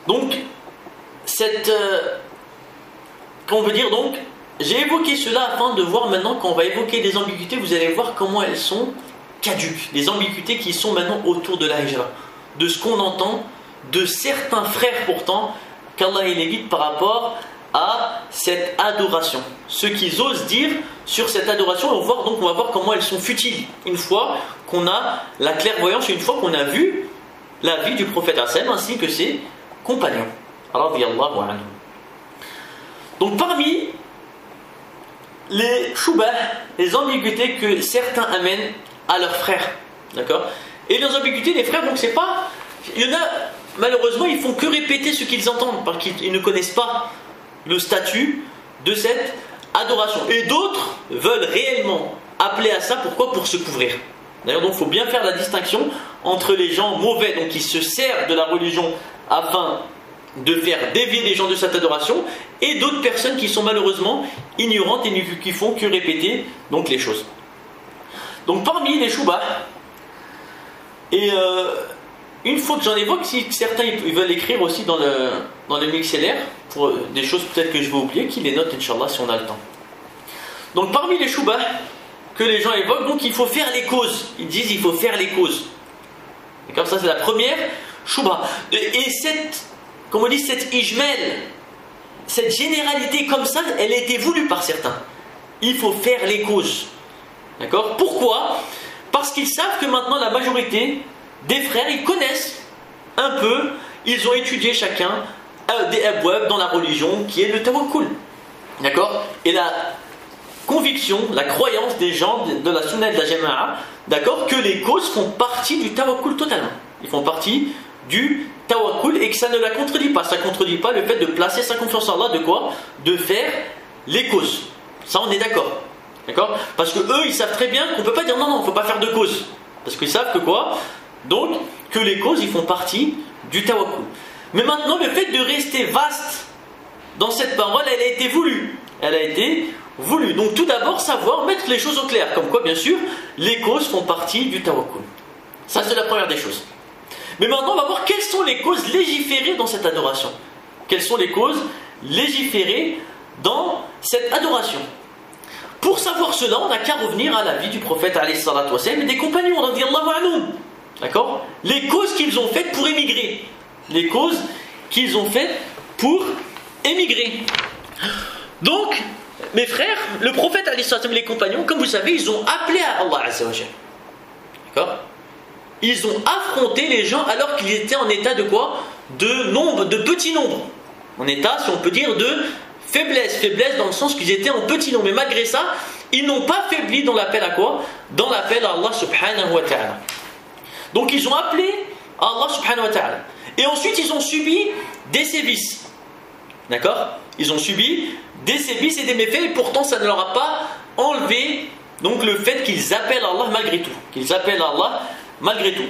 Donc, on veut dire donc, j'ai évoqué cela afin de voir maintenant, quand on va évoquer des ambiguïtés, vous allez voir comment elles sont caduques. Les ambiguïtés qui sont maintenant autour de la hijra. De ce qu'on entend de certains frères pourtant, qu'Allah les guide par rapport à cette adoration. Ce qu'ils osent dire sur cette adoration, on va voir comment elles sont futiles. Une fois qu'on a la clairvoyance, une fois qu'on a vu la vie du prophète Hassan ainsi que ses compagnons. Radiyallahu anhu. Donc parmi les shubah, les ambiguïtés que certains amènent à leurs frères, d'accord? Et les ambiguïtés des frères, donc c'est pas, il y en a malheureusement ils font que répéter ce qu'ils entendent parce qu'ils ne connaissent pas le statut de cette adoration. Et d'autres veulent réellement appeler à ça, pourquoi? Pour se couvrir. D'ailleurs, donc il faut bien faire la distinction entre les gens mauvais, donc qui se servent de la religion afin de faire dévier les gens de cette adoration, et d'autres personnes qui sont malheureusement ignorantes et qui font que répéter donc les choses. Donc parmi les shubah, et une fois que j'en évoque, si certains ils veulent écrire aussi dans le mixellaire, pour des choses peut-être que je vais oublier, qu'ils les notent Inch'Allah si on a le temps. Donc parmi les shubah que les gens évoquent, donc il faut faire les causes. Ils disent il faut faire les causes. D'accord, ça c'est la première shubha. Et cette ijmal, cette généralité comme ça, elle a été voulue par certains. Il faut faire les causes. D'accord? Pourquoi? Parce qu'ils savent que maintenant la majorité des frères, ils connaissent un peu, ils ont étudié chacun des abwab dans la religion qui est le tawakkul. D'accord? Et la conviction, la croyance des gens de la sunna de la jama'a, d'accord, que les causes font partie du tawakkul totalement. Ils font partie du tawakkul et que ça ne la contredit pas. Ça ne contredit pas le fait de placer sa confiance en Allah, de quoi? De faire les causes. Ça, on est d'accord. D'accord? Parce que eux, ils savent très bien qu'on ne peut pas dire non, il ne faut pas faire de causes. Parce qu'ils savent que quoi? Donc, que les causes, ils font partie du tawakkul. Mais maintenant, le fait de rester vaste dans cette parole, elle a été voulue. Elle a été voulue. Donc, tout d'abord, savoir mettre les choses au clair. Comme quoi, bien sûr, les causes font partie du tawakkul. Ça, c'est la première des choses. Mais maintenant, on va voir quelles sont les causes légiférées dans cette adoration. Quelles sont les causes légiférées dans cette adoration? Pour savoir cela, on n'a qu'à revenir à la vie du prophète alayhi salatu wa sallam et des compagnons, radiyallahu anhum. D'accord? Les causes qu'ils ont faites pour émigrer. Les causes qu'ils ont faites pour émigrer. Donc, mes frères, le prophète alayhi salatu wa sallam et les compagnons, comme vous savez, ils ont appelé à Allah azza wa jalla. D'accord? Ils ont affronté les gens alors qu'ils étaient en état de quoi? De petit nombre. En état, si on peut dire, de faiblesse dans le sens qu'ils étaient en petit nombre. Mais malgré ça, ils n'ont pas faibli dans l'appel à quoi? Dans l'appel à Allah subhanahu wa ta'ala. Donc ils ont appelé à Allah subhanahu wa ta'ala. Et ensuite ils ont subi des sévices. D'accord? Ils ont subi des sévices et des méfaits et pourtant ça ne leur a pas enlevé donc le fait qu'ils appellent Allah malgré tout. Qu'ils appellent Allah malgré tout.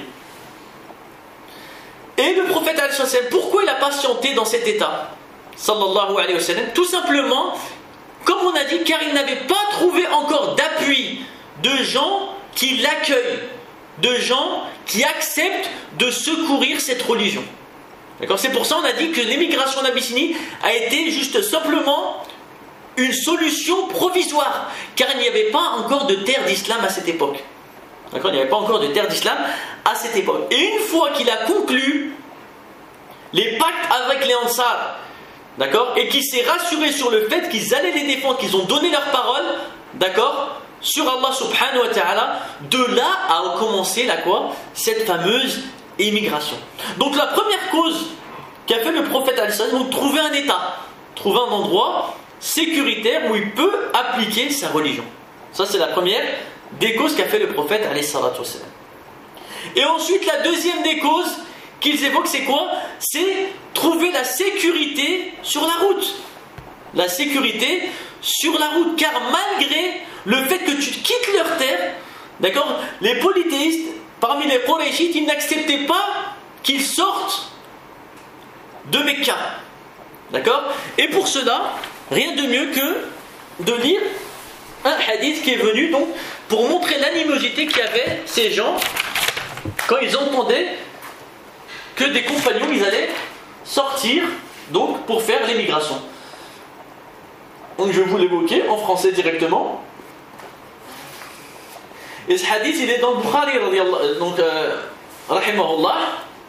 Et le prophète alayhi wa sallam, pourquoi il a patienté dans cet état? Sallallahu alayhi wa sallam, tout simplement, comme on a dit, car il n'avait pas trouvé encore d'appui de gens qui l'accueillent, de gens qui acceptent de secourir cette religion. D'accord? C'est pour ça qu'on a dit que l'émigration d'Abyssinie a été juste simplement une solution provisoire, car il n'y avait pas encore de terre d'islam à cette époque. D'accord? Il n'y avait pas encore de terre d'islam à cette époque. Et une fois qu'il a conclu les pactes avec les Ansar, d'accord, et qu'il s'est rassuré sur le fait qu'ils allaient les défendre, qu'ils ont donné leur parole, d'accord, sur Allah subhanahu wa ta'ala, de là a commencé cette fameuse émigration. Donc la première cause qu'a fait le prophète alayhi salam, c'est trouver un état, trouver un endroit sécuritaire où il peut appliquer sa religion. Ça c'est la première des causes qu'a fait le prophète alayhi salatu wassalam. Et ensuite la deuxième des causes qu'ils évoquent, c'est quoi? C'est trouver la sécurité sur la route. La sécurité sur la route. Car malgré le fait que tu quittes leur terre, d'accord, les polythéistes, parmi les Qurayshites, ils n'acceptaient pas qu'ils sortent de Mecca. D'accord? Et pour cela, rien de mieux que de lire un hadith qui est venu donc pour montrer l'animosité qu'avaient ces gens quand ils entendaient que des compagnons, ils allaient sortir donc pour faire l'émigration. Donc je vais vous l'évoquer en français directement. Et ce hadith il est dans le Bukhari donc rahimahullah.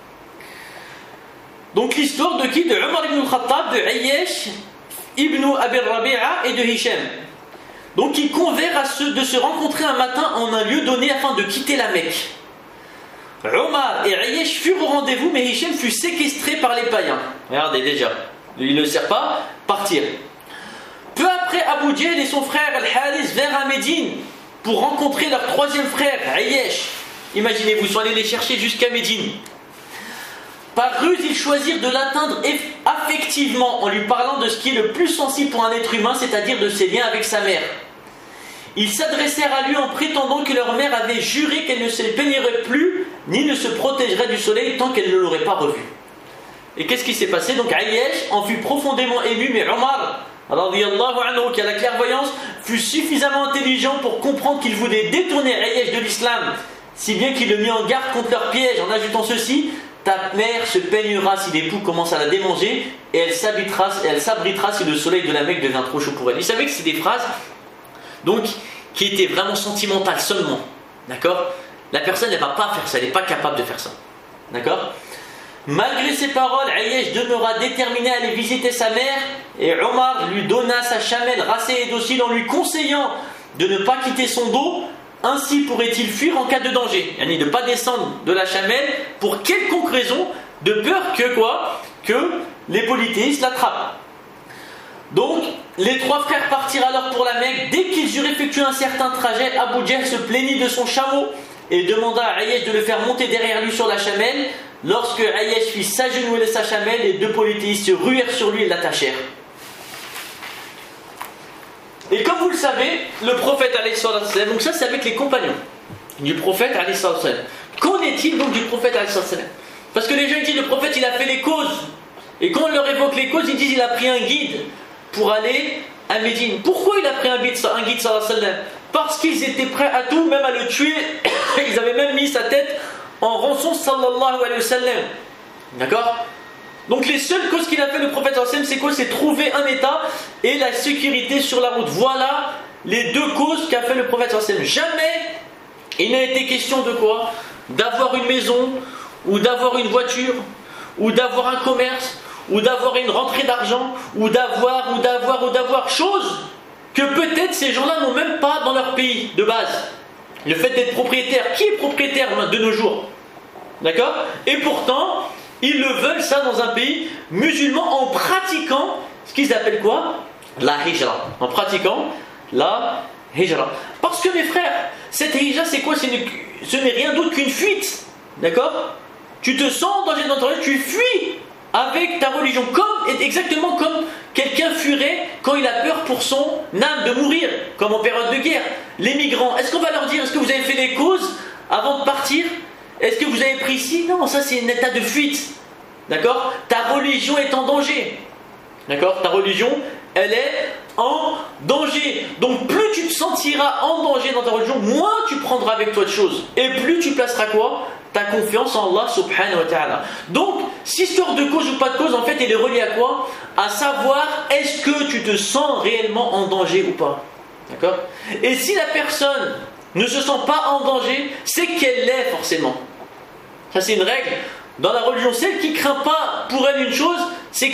Donc l'histoire de qui? De Omar ibn al-Khattab, de Ayyash ibn Abi Rabi'a et de Hisham. Donc ils convinrent de se rencontrer un matin en un lieu donné afin de quitter la Mecque. Omar et Ayyash furent au rendez-vous, mais Hisham fut séquestré par les païens. Regardez déjà, il ne sert pas partir. Peu après, Abu Jahl et son frère Al-Haris vinrent à Médine pour rencontrer leur troisième frère Ayyash. Imaginez-vous, ils sont allés les chercher jusqu'à Médine. Par ruse, ils choisirent de l'atteindre affectivement en lui parlant de ce qui est le plus sensible pour un être humain, c'est-à-dire de ses liens avec sa mère. Ils s'adressèrent à lui en prétendant que leur mère avait juré qu'elle ne se peignerait plus ni ne se protégerait du soleil tant qu'elle ne l'aurait pas revu. Et qu'est-ce qui s'est passé? Donc Ayyash en fut profondément ému, mais Omar, radiyallahu anhu, qui a la clairvoyance, fut suffisamment intelligent pour comprendre qu'il voulait détourner Ayyash de l'islam, si bien qu'il le mit en garde contre leur piège en ajoutant ceci: ta mère se peignera si l'époux commence à la démanger et elle s'abritera si le soleil de la Mecque devient trop chaud pour elle. Il savait que c'est des phrases donc qui étaient vraiment sentimentales seulement. D'accord? La personne ne va pas faire ça, elle n'est pas capable de faire ça. D'accord? Malgré ces paroles, Ayyash demeura déterminé à aller visiter sa mère et Omar lui donna sa chamelle racée et docile en lui conseillant de ne pas quitter son dos. Ainsi pourrait-il fuir en cas de danger, yani de ne pas descendre de la chamelle pour quelconque raison, de peur que quoi? Que les polythéistes l'attrapent. Donc, les trois frères partirent alors pour la Mecque. Dès qu'ils eurent effectué un certain trajet, Abu Jahl se plaignit de son chameau et demanda à Ayyash de le faire monter derrière lui sur la chamelle. Lorsque Ayyash fit s'agenouiller sa chamelle, les deux polythéistes se ruèrent sur lui et l'attachèrent. Et comme vous le savez, le prophète alayhi sallam, donc ça c'est avec les compagnons du prophète alayhi sallam. Qu'en est-il donc du prophète alayhi sallam? Parce que les gens disent le prophète il a fait les causes. Et quand on leur évoque les causes, ils disent il a pris un guide pour aller à Médine. Pourquoi il a pris un guide sallallahu alayhi wa sallam? Parce qu'ils étaient prêts à tout, même à le tuer. Ils avaient même mis sa tête en rançon sallallahu alayhi wa sallam. D'accord? Donc les seules causes qu'il a fait le prophète sallallahu alayhi wa sallam, c'est quoi? C'est trouver un état et la sécurité sur la route. Voilà les deux causes qu'a fait le prophète sallallahu alayhi wa sallam. Jamais il n'a été question de quoi? D'avoir une maison, ou d'avoir une voiture, ou d'avoir un commerce, ou d'avoir une rentrée d'argent, ou d'avoir chose que peut-être ces gens-là n'ont même pas dans leur pays de base. Le fait d'être propriétaire, qui est propriétaire de nos jours? D'accord? Et pourtant ils le veulent ça dans un pays musulman en pratiquant ce qu'ils appellent quoi? La hijra. En pratiquant la hijra. Parce que mes frères, cette hijra c'est quoi? Ce n'est rien d'autre qu'une fuite. D'accord? Tu te sens en danger dans ton vie, tu fuis avec ta religion. Exactement comme quelqu'un fuirait quand il a peur pour son âme de mourir, comme en période de guerre. Les migrants, est-ce qu'on va leur dire, est-ce que vous avez fait les causes avant de partir? Est-ce que vous avez pris ici? Non, ça c'est un état de fuite. D'accord? Ta religion est en danger. D'accord? Ta religion, elle est en danger. Donc plus tu te sentiras en danger dans ta religion, moins tu prendras avec toi de choses. Et plus tu placeras quoi? Ta confiance en Allah subhanahu wa ta'ala. Donc, si histoire de cause ou pas de cause, en fait, elle est reliée à quoi? À savoir, est-ce que tu te sens réellement en danger ou pas? D'accord? Et si la personne ne se sent pas en danger, c'est qu'elle l'est forcément. Ça c'est une règle dans la religion. Celle qui craint pas pour elle une chose, c'est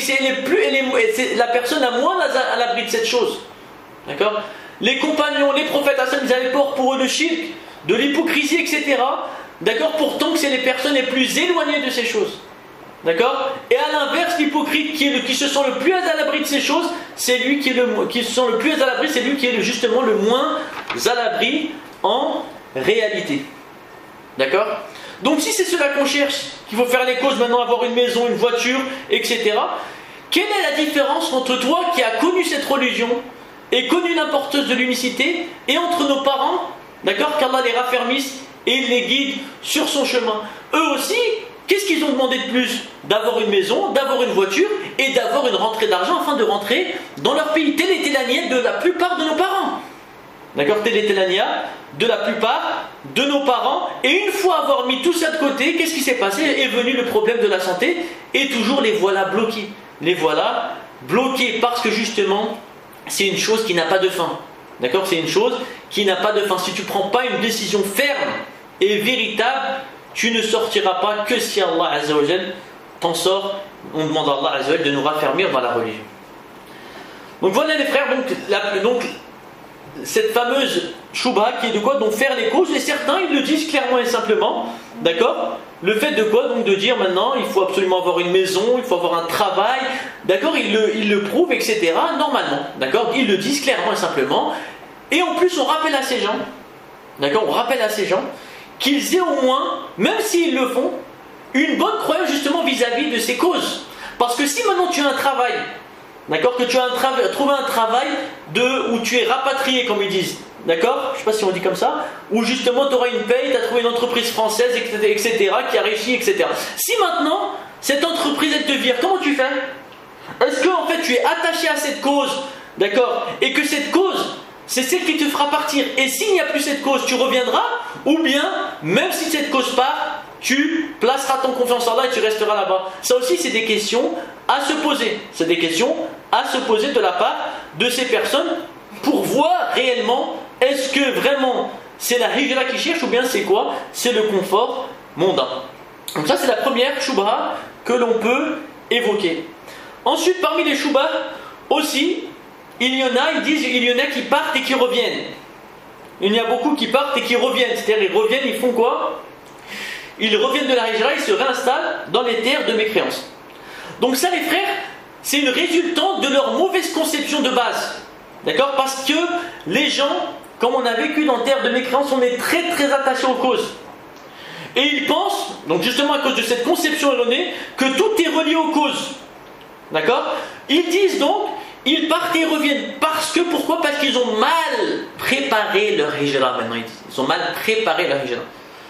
que la personne a moins à l'abri de cette chose. D'accord? Les compagnons, les prophètes, ils avaient peur pour eux de shirk, de l'hypocrisie, etc. D'accord? Pourtant que c'est les personnes les plus éloignées de ces choses. D'accord? Et à l'inverse, l'hypocrite qui se sent le plus à l'abri de ces choses, c'est lui qui se sent le plus à l'abri, c'est lui qui est justement le moins à l'abri en réalité. D'accord? Donc si c'est cela qu'on cherche, qu'il faut faire les causes maintenant, avoir une maison, une voiture, etc. Quelle est la différence entre toi qui as connu cette religion et connu l'importance de l'unicité et entre nos parents, d'accord, qu'Allah les raffermisse et les guide sur son chemin? Eux aussi, qu'est-ce qu'ils ont demandé de plus? D'avoir une maison, d'avoir une voiture et d'avoir une rentrée d'argent afin de rentrer dans leur pays. Telle était la niette de la plupart de nos parents. d'accord, tel était l'ania de la plupart de nos parents. Et une fois avoir mis tout ça de côté, qu'est-ce qui s'est passé? Est venu le problème de la santé, et toujours les voilà bloqués. Les voilà bloqués parce que justement, c'est une chose qui n'a pas de fin. D'accord? C'est une chose qui n'a pas de fin. Si tu ne prends pas une décision ferme et véritable, tu ne sortiras pas que si Allah Azza wa Jal t'en sort. On demande à Allah Azza wa Jal de nous raffermir dans la religion. Donc voilà les frères, donc cette fameuse shubha qui est de quoi? Donc faire les causes, et certains ils le disent clairement et simplement, d'accord? Le fait de quoi? Donc de dire maintenant il faut absolument avoir une maison, il faut avoir un travail, d'accord? Ils le prouvent, etc. Normalement, d'accord? Ils le disent clairement et simplement, et en plus on rappelle à ces gens, d'accord? On rappelle à ces gens qu'ils aient au moins, même s'ils le font, une bonne croyance justement vis-à-vis de ces causes. Parce que si maintenant tu as un travail, d'accord, que tu as trouvé un travail où tu es rapatrié, comme ils disent, d'accord, je ne sais pas si on dit comme ça, où justement tu auras une paye, tu as trouvé une entreprise française, etc., qui a réussi, etc. Si maintenant, cette entreprise, elle te vire, comment tu fais? Est-ce que en fait tu es attaché à cette cause, d'accord, et que cette cause, c'est celle qui te fera partir, et s'il n'y a plus cette cause, tu reviendras, ou bien, même si cette cause part, tu placeras ton confiance en Allah et tu resteras là-bas. Ça aussi, c'est des questions à se poser. C'est des questions à se poser de la part de ces personnes pour voir réellement, est-ce que vraiment c'est la hijra qui cherche, ou bien c'est quoi? C'est le confort mondain. Donc ça, c'est la première shubha que l'on peut évoquer. Ensuite, parmi les shubha aussi, ils disent il y en a qui partent et qui reviennent. Il y a beaucoup qui partent et qui reviennent. C'est-à-dire, ils reviennent, ils font quoi? Ils reviennent de la hijra, ils se réinstallent dans les terres de mécréance. Donc ça les frères, c'est une résultante de leur mauvaise conception de base. D'accord? Parce que les gens, comme on a vécu dans terre de mécréance, on est très très attachés aux causes. Et ils pensent, donc justement à cause de cette conception erronée, que tout est relié aux causes. D'accord? Ils disent donc, ils partent et reviennent. Parce que, pourquoi? Parce qu'ils ont mal préparé leur hijra maintenant. Ils ont mal préparé leur hijra.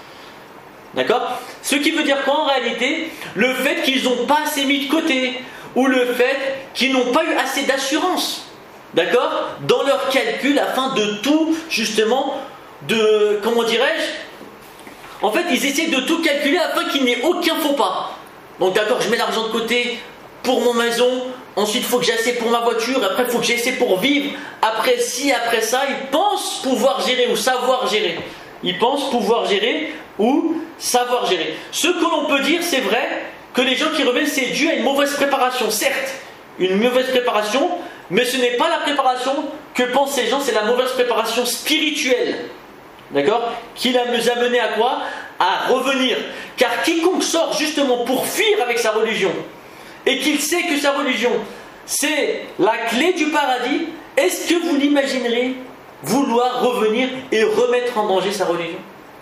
D'accord? Ce qui veut dire quoi en réalité? Le fait qu'ils n'ont pas assez mis de côté, ou le fait qu'ils n'ont pas eu assez d'assurance, d'accord, dans leur calcul afin de tout, justement, comment dirais-je? En fait, ils essaient de tout calculer afin qu'il n'y ait aucun faux pas. Donc d'accord, je mets l'argent de côté pour mon maison, ensuite il faut que j'ai assez pour ma voiture, après il faut que j'ai assez pour vivre, après ci, après ça, ils pensent pouvoir gérer ou savoir gérer. Ils pensent pouvoir gérer ou savoir gérer. Ce que l'on peut dire, c'est vrai que les gens qui reviennent, c'est dû à une mauvaise préparation. Certes, une mauvaise préparation, mais ce n'est pas la préparation que pensent ces gens, c'est la mauvaise préparation spirituelle. D'accord? Qui nous a mené à quoi? À revenir. Car quiconque sort justement pour fuir avec sa religion, et qu'il sait que sa religion, c'est la clé du paradis, est-ce que vous l'imaginerez vouloir revenir et remettre en danger sa religion?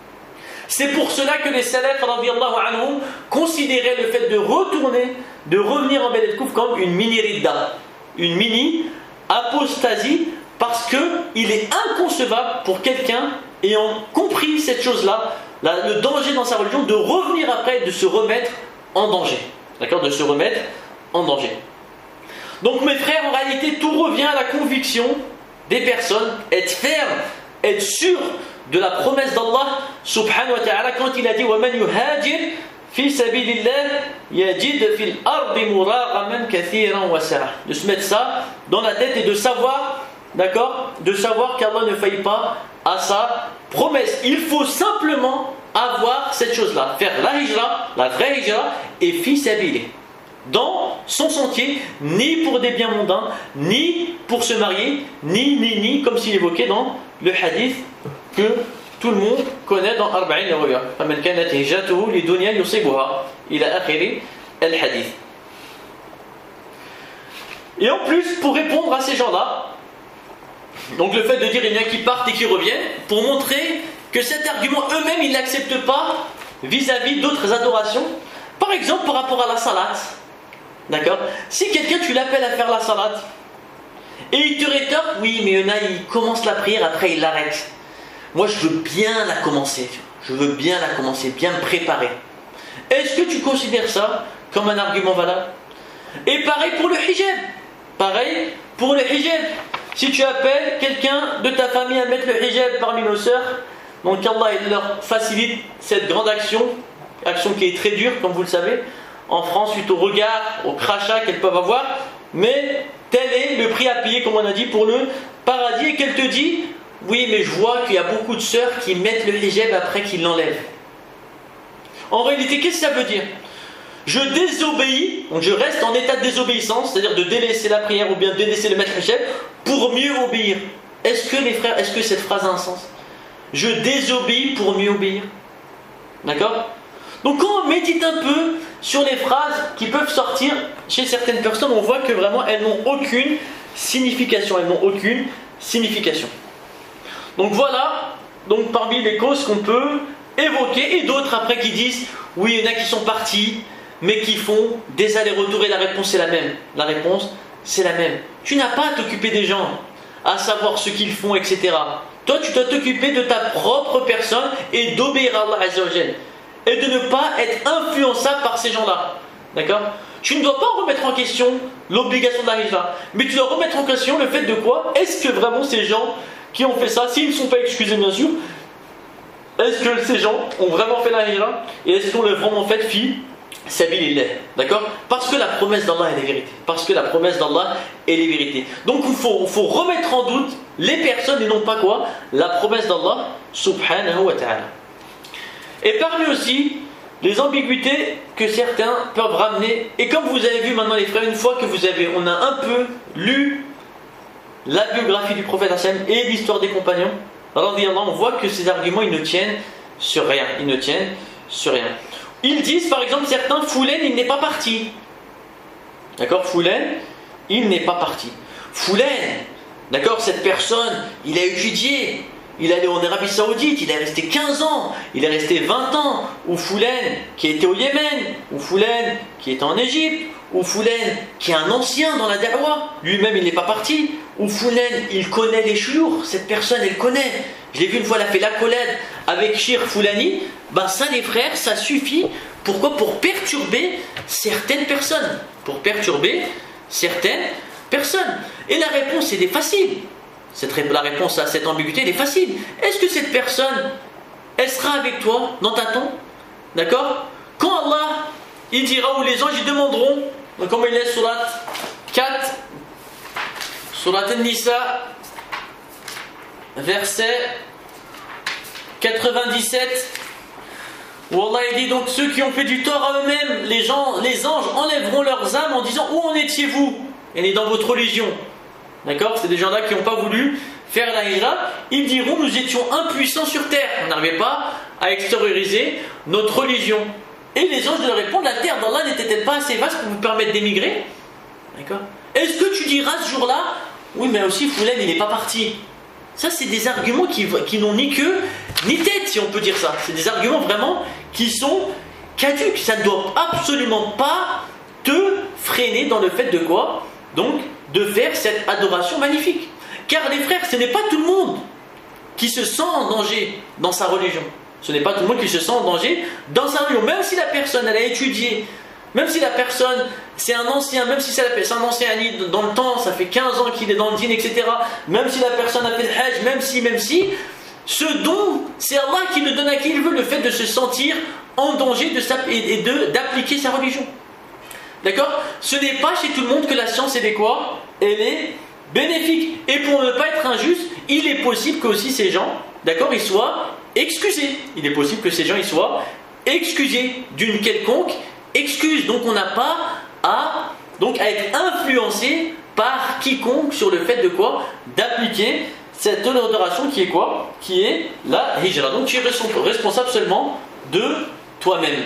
C'est pour cela que les salafs radiyallahu anhum considéraient le fait de revenir en Balad Kouf comme une mini-ridda, une mini-apostasie, parce qu'il est inconcevable pour quelqu'un ayant compris cette chose-là, le danger dans sa religion, de revenir après et de se remettre en danger. D'accord? De se remettre en danger. Donc mes frères, en réalité, tout revient à la conviction des personnes, être ferme, être sûr de la promesse d'Allah subhanahu wa ta'ala quand il a dit وَمَنْ يُهَاجِرْ فِي سَبِيلِ اللَّهِ يَجِدْ فِي الْأَرْضِ مُرَاغَمًا كَثِيرًا وَسَعًا. De se mettre ça dans la tête et de savoir, d'accord, de savoir qu'Allah ne faillit pas à sa promesse. Il faut simplement avoir cette chose-là, faire la hijra, la vraie hijra, et fi sabili, dans son sentier, ni pour des biens mondains, ni pour se marier, ni, comme s'il évoquait dans le hadith que tout le monde connaît dans Arba'in Nawawiya. فَمَنْ كَانَتْ هِجْرَتُهُ لِدُنْيَا يُصِيبُهَا إِلَى آخِرِ الْحَدِيث. Et en plus, pour répondre à ces gens-là, donc le fait de dire il y en a qui partent et qui reviennent, pour montrer que cet argument eux-mêmes ils n'acceptent pas vis-à-vis d'autres adorations. Par exemple, par rapport à la salat, d'accord? Si quelqu'un tu l'appelles à faire la salat et il te rétorque, oui mais il y en a, il commence la prière, après il l'arrête. Moi je veux bien la commencer, bien me préparer. Est-ce que tu considères ça comme un argument valable? Et pareil pour le hijab. si tu appelles quelqu'un de ta famille à mettre le hijab parmi nos sœurs, donc Allah il leur facilite cette grande action qui est très dure, comme vous le savez, en France, suite au regard, au crachat qu'elles peuvent avoir, mais tel est le prix à payer, comme on a dit, pour le paradis, et qu'elle te dit, oui, mais je vois qu'il y a beaucoup de sœurs qui mettent le hijab après qu'ils l'enlèvent. En réalité, qu'est-ce que ça veut dire? Je désobéis, donc je reste en état de désobéissance, c'est-à-dire de délaisser la prière ou bien de délaisser le maître hijab pour mieux obéir. Est-ce que les frères, est-ce que cette phrase a un sens? Je désobéis pour mieux obéir. D'accord? Donc quand on médite un peu sur les phrases qui peuvent sortir chez certaines personnes, on voit que vraiment elles n'ont aucune signification. Elles n'ont aucune signification. Donc voilà, donc parmi les causes qu'on peut évoquer, et d'autres après qui disent, oui, il y en a qui sont partis, mais qui font des allers-retours, et la réponse est la même. La réponse, c'est la même. Tu n'as pas à t'occuper des gens, à savoir ce qu'ils font, etc. Toi, tu dois t'occuper de ta propre personne et d'obéir à Allah Azza wa Jal. Et de ne pas être influençable par ces gens-là. D'accord? Tu ne dois pas remettre en question l'obligation de la hijra, mais tu dois remettre en question le fait de quoi? Est-ce que vraiment ces gens qui ont fait ça, s'ils ne sont pas excusés bien sûr, est-ce que ces gens ont vraiment fait la hijra? Et est-ce qu'on l'a vraiment fait fi sabilillah? D'accord? Parce que la promesse d'Allah est la vérité. Parce que la promesse d'Allah est la vérité. Donc il faut remettre en doute les personnes et non pas quoi? La promesse d'Allah subhanahu wa ta'ala. Et parmi aussi les ambiguïtés que certains peuvent ramener, et comme vous avez vu maintenant les frères, une fois que on a un peu lu la biographie du prophète et l'histoire des compagnons, on voit que ces arguments ils ne tiennent sur rien. Ils ne tiennent sur rien. Ils disent par exemple certains, Foulen il n'est pas parti. D'accord? Foulen il n'est pas parti. Foulen, d'accord, cette personne, il a étudié. Il est allé en Arabie Saoudite, il est resté 15 ans, il est resté 20 ans. Ou Foulen qui était au Yémen, ou Foulen qui est en Égypte, ou Foulen qui est un ancien dans la da'wah, lui-même il n'est pas parti. Ou Foulen il connaît les chouyours, cette personne elle connaît. Je l'ai vu une fois, elle a fait la collègue avec Shir Foulani. Ben ça les frères, ça suffit. Pourquoi? Pour perturber certaines personnes. Pour perturber certaines personnes. Et la réponse elle est facile. La réponse à cette ambiguïté elle est facile. Est-ce que cette personne elle sera avec toi dans ta tombe? D'accord? Quand Allah il dira, ou les anges ils demanderont, comme il est surat 4, surat An-Nisa, verset 97, où Allah il dit, donc ceux qui ont fait du tort à eux-mêmes, les anges enlèveront leurs âmes en disant, où en étiez-vous? Elle est dans votre religion. D'accord? C'est des gens-là qui n'ont pas voulu faire la hijra. Ils diront, nous étions impuissants sur terre. On n'arrivait pas à extérioriser notre religion. Et les anges leur répondent, la terre d'Allah n'était-elle pas assez vaste pour vous permettre d'émigrer? D'accord? Est-ce que tu diras ce jour-là, oui mais aussi Foulen il n'est pas parti? Ça c'est des arguments qui n'ont ni queue ni tête, si on peut dire ça. C'est des arguments vraiment qui sont caduques. Ça ne doit absolument pas te freiner dans le fait de quoi? Donc de faire cette adoration magnifique. Car les frères, ce n'est pas tout le monde qui se sent en danger dans sa religion. Ce n'est pas tout le monde qui se sent en danger dans sa religion. Même si la personne, elle a étudié, même si la personne, c'est un ancien, même si c'est un ancien dans le temps, ça fait 15 ans qu'il est dans le dîn, etc. Même si la personne a fait le hajj, même si, ce don, c'est Allah qui le donne à qui il veut, le fait de se sentir en danger d'appliquer sa religion. D'accord? Ce n'est pas chez tout le monde que la science elle est quoi? Elle est bénéfique. Et pour ne pas être injuste, il est possible que aussi ces gens, d'accord, ils soient excusés. Il est possible que ces gens ils soient excusés d'une quelconque excuse. Donc on n'a pas à être influencé par quiconque sur le fait de quoi? D'appliquer cette adoration qui est quoi? Qui est la hijra. Donc tu es responsable seulement de toi-même.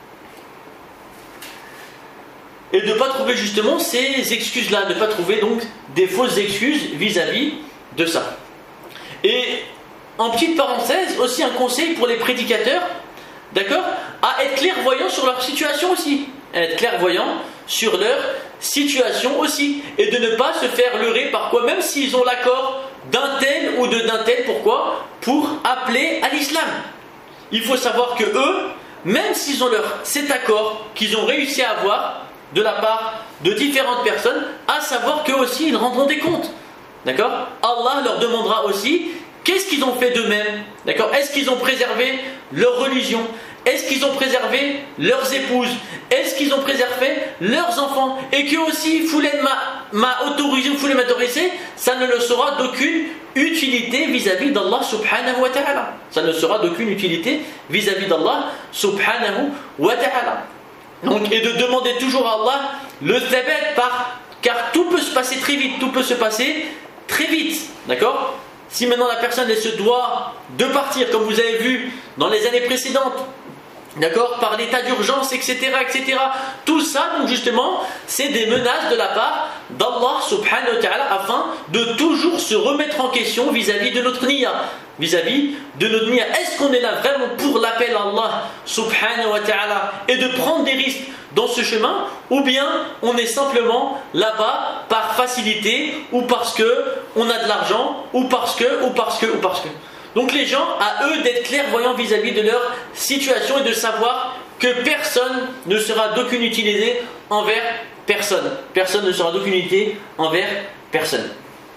Et de ne pas trouver justement ces excuses-là, de ne pas trouver donc des fausses excuses vis-à-vis de ça. Et en petite parenthèse, aussi un conseil pour les prédicateurs, d'accord, à être clairvoyants sur leur situation aussi. À être clairvoyants sur leur situation aussi. Et de ne pas se faire leurrer par quoi, même s'ils ont l'accord d'un tel ou d'un tel, pourquoi? Pour appeler à l'islam. Il faut savoir que eux, même s'ils ont cet accord qu'ils ont réussi à avoir de la part de différentes personnes, à savoir qu'eux aussi ils rendront des comptes. d'accord, Allah leur demandera aussi qu'est-ce qu'ils ont fait d'eux-mêmes, d'accord. Est-ce qu'ils ont préservé leur religion? Est-ce qu'ils ont préservé leurs épouses? Est-ce qu'ils ont préservé leurs enfants? Et que aussi, Foulen m'a autorisé ou Foulen m'a autorisé, ça ne le sera d'aucune utilité vis-à-vis d'Allah subhanahu wa ta'ala. Ça ne sera d'aucune utilité vis-à-vis d'Allah subhanahu wa ta'ala. Donc, et de demander toujours à Allah le thabat, car tout peut se passer très vite, tout peut se passer très vite, d'accord. Si maintenant la personne elle se doit de partir, comme vous avez vu dans les années précédentes, d'accord, par l'état d'urgence, etc., etc. Tout ça, donc justement, c'est des menaces de la part d'Allah subhanahu wa ta'ala afin de toujours se remettre en question vis-à-vis de notre niya. Vis-à-vis de notre niya. Est-ce qu'on est là vraiment pour l'appel à Allah subhanahu wa ta'ala et de prendre des risques dans ce chemin, ou bien on est simplement là-bas par facilité ou parce que on a de l'argent ou parce que. Donc les gens, à eux d'être clairvoyants vis-à-vis de leur situation et de savoir que personne ne sera d'aucune utilité envers personne. Personne ne sera d'aucune utilité envers personne.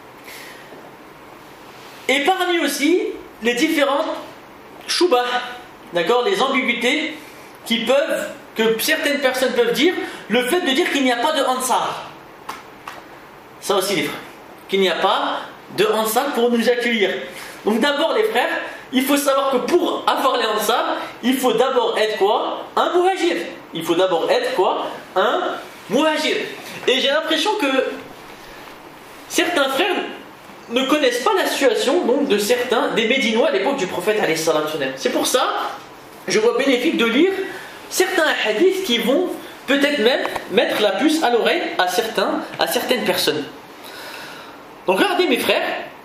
Et parmi aussi les différentes shubah, d'accord, les ambiguïtés que certaines personnes peuvent dire, le fait de dire qu'il n'y a pas de ansar. Ça aussi les frères, qu'il n'y a pas de ansar pour nous accueillir. Donc d'abord les frères, il faut savoir que pour avoir les ansar, il faut d'abord être quoi? Un muhajir. Il faut d'abord être quoi? Un muhajir. Et j'ai l'impression que certains frères ne connaissent pas la situation donc, de certains des Médinois à l'époque du prophète alayhi salatu wa salam. C'est pour ça, je vois bénéfique de lire certains hadiths qui vont peut-être même mettre la puce à l'oreille à certaines personnes. Donc regardez mes frères,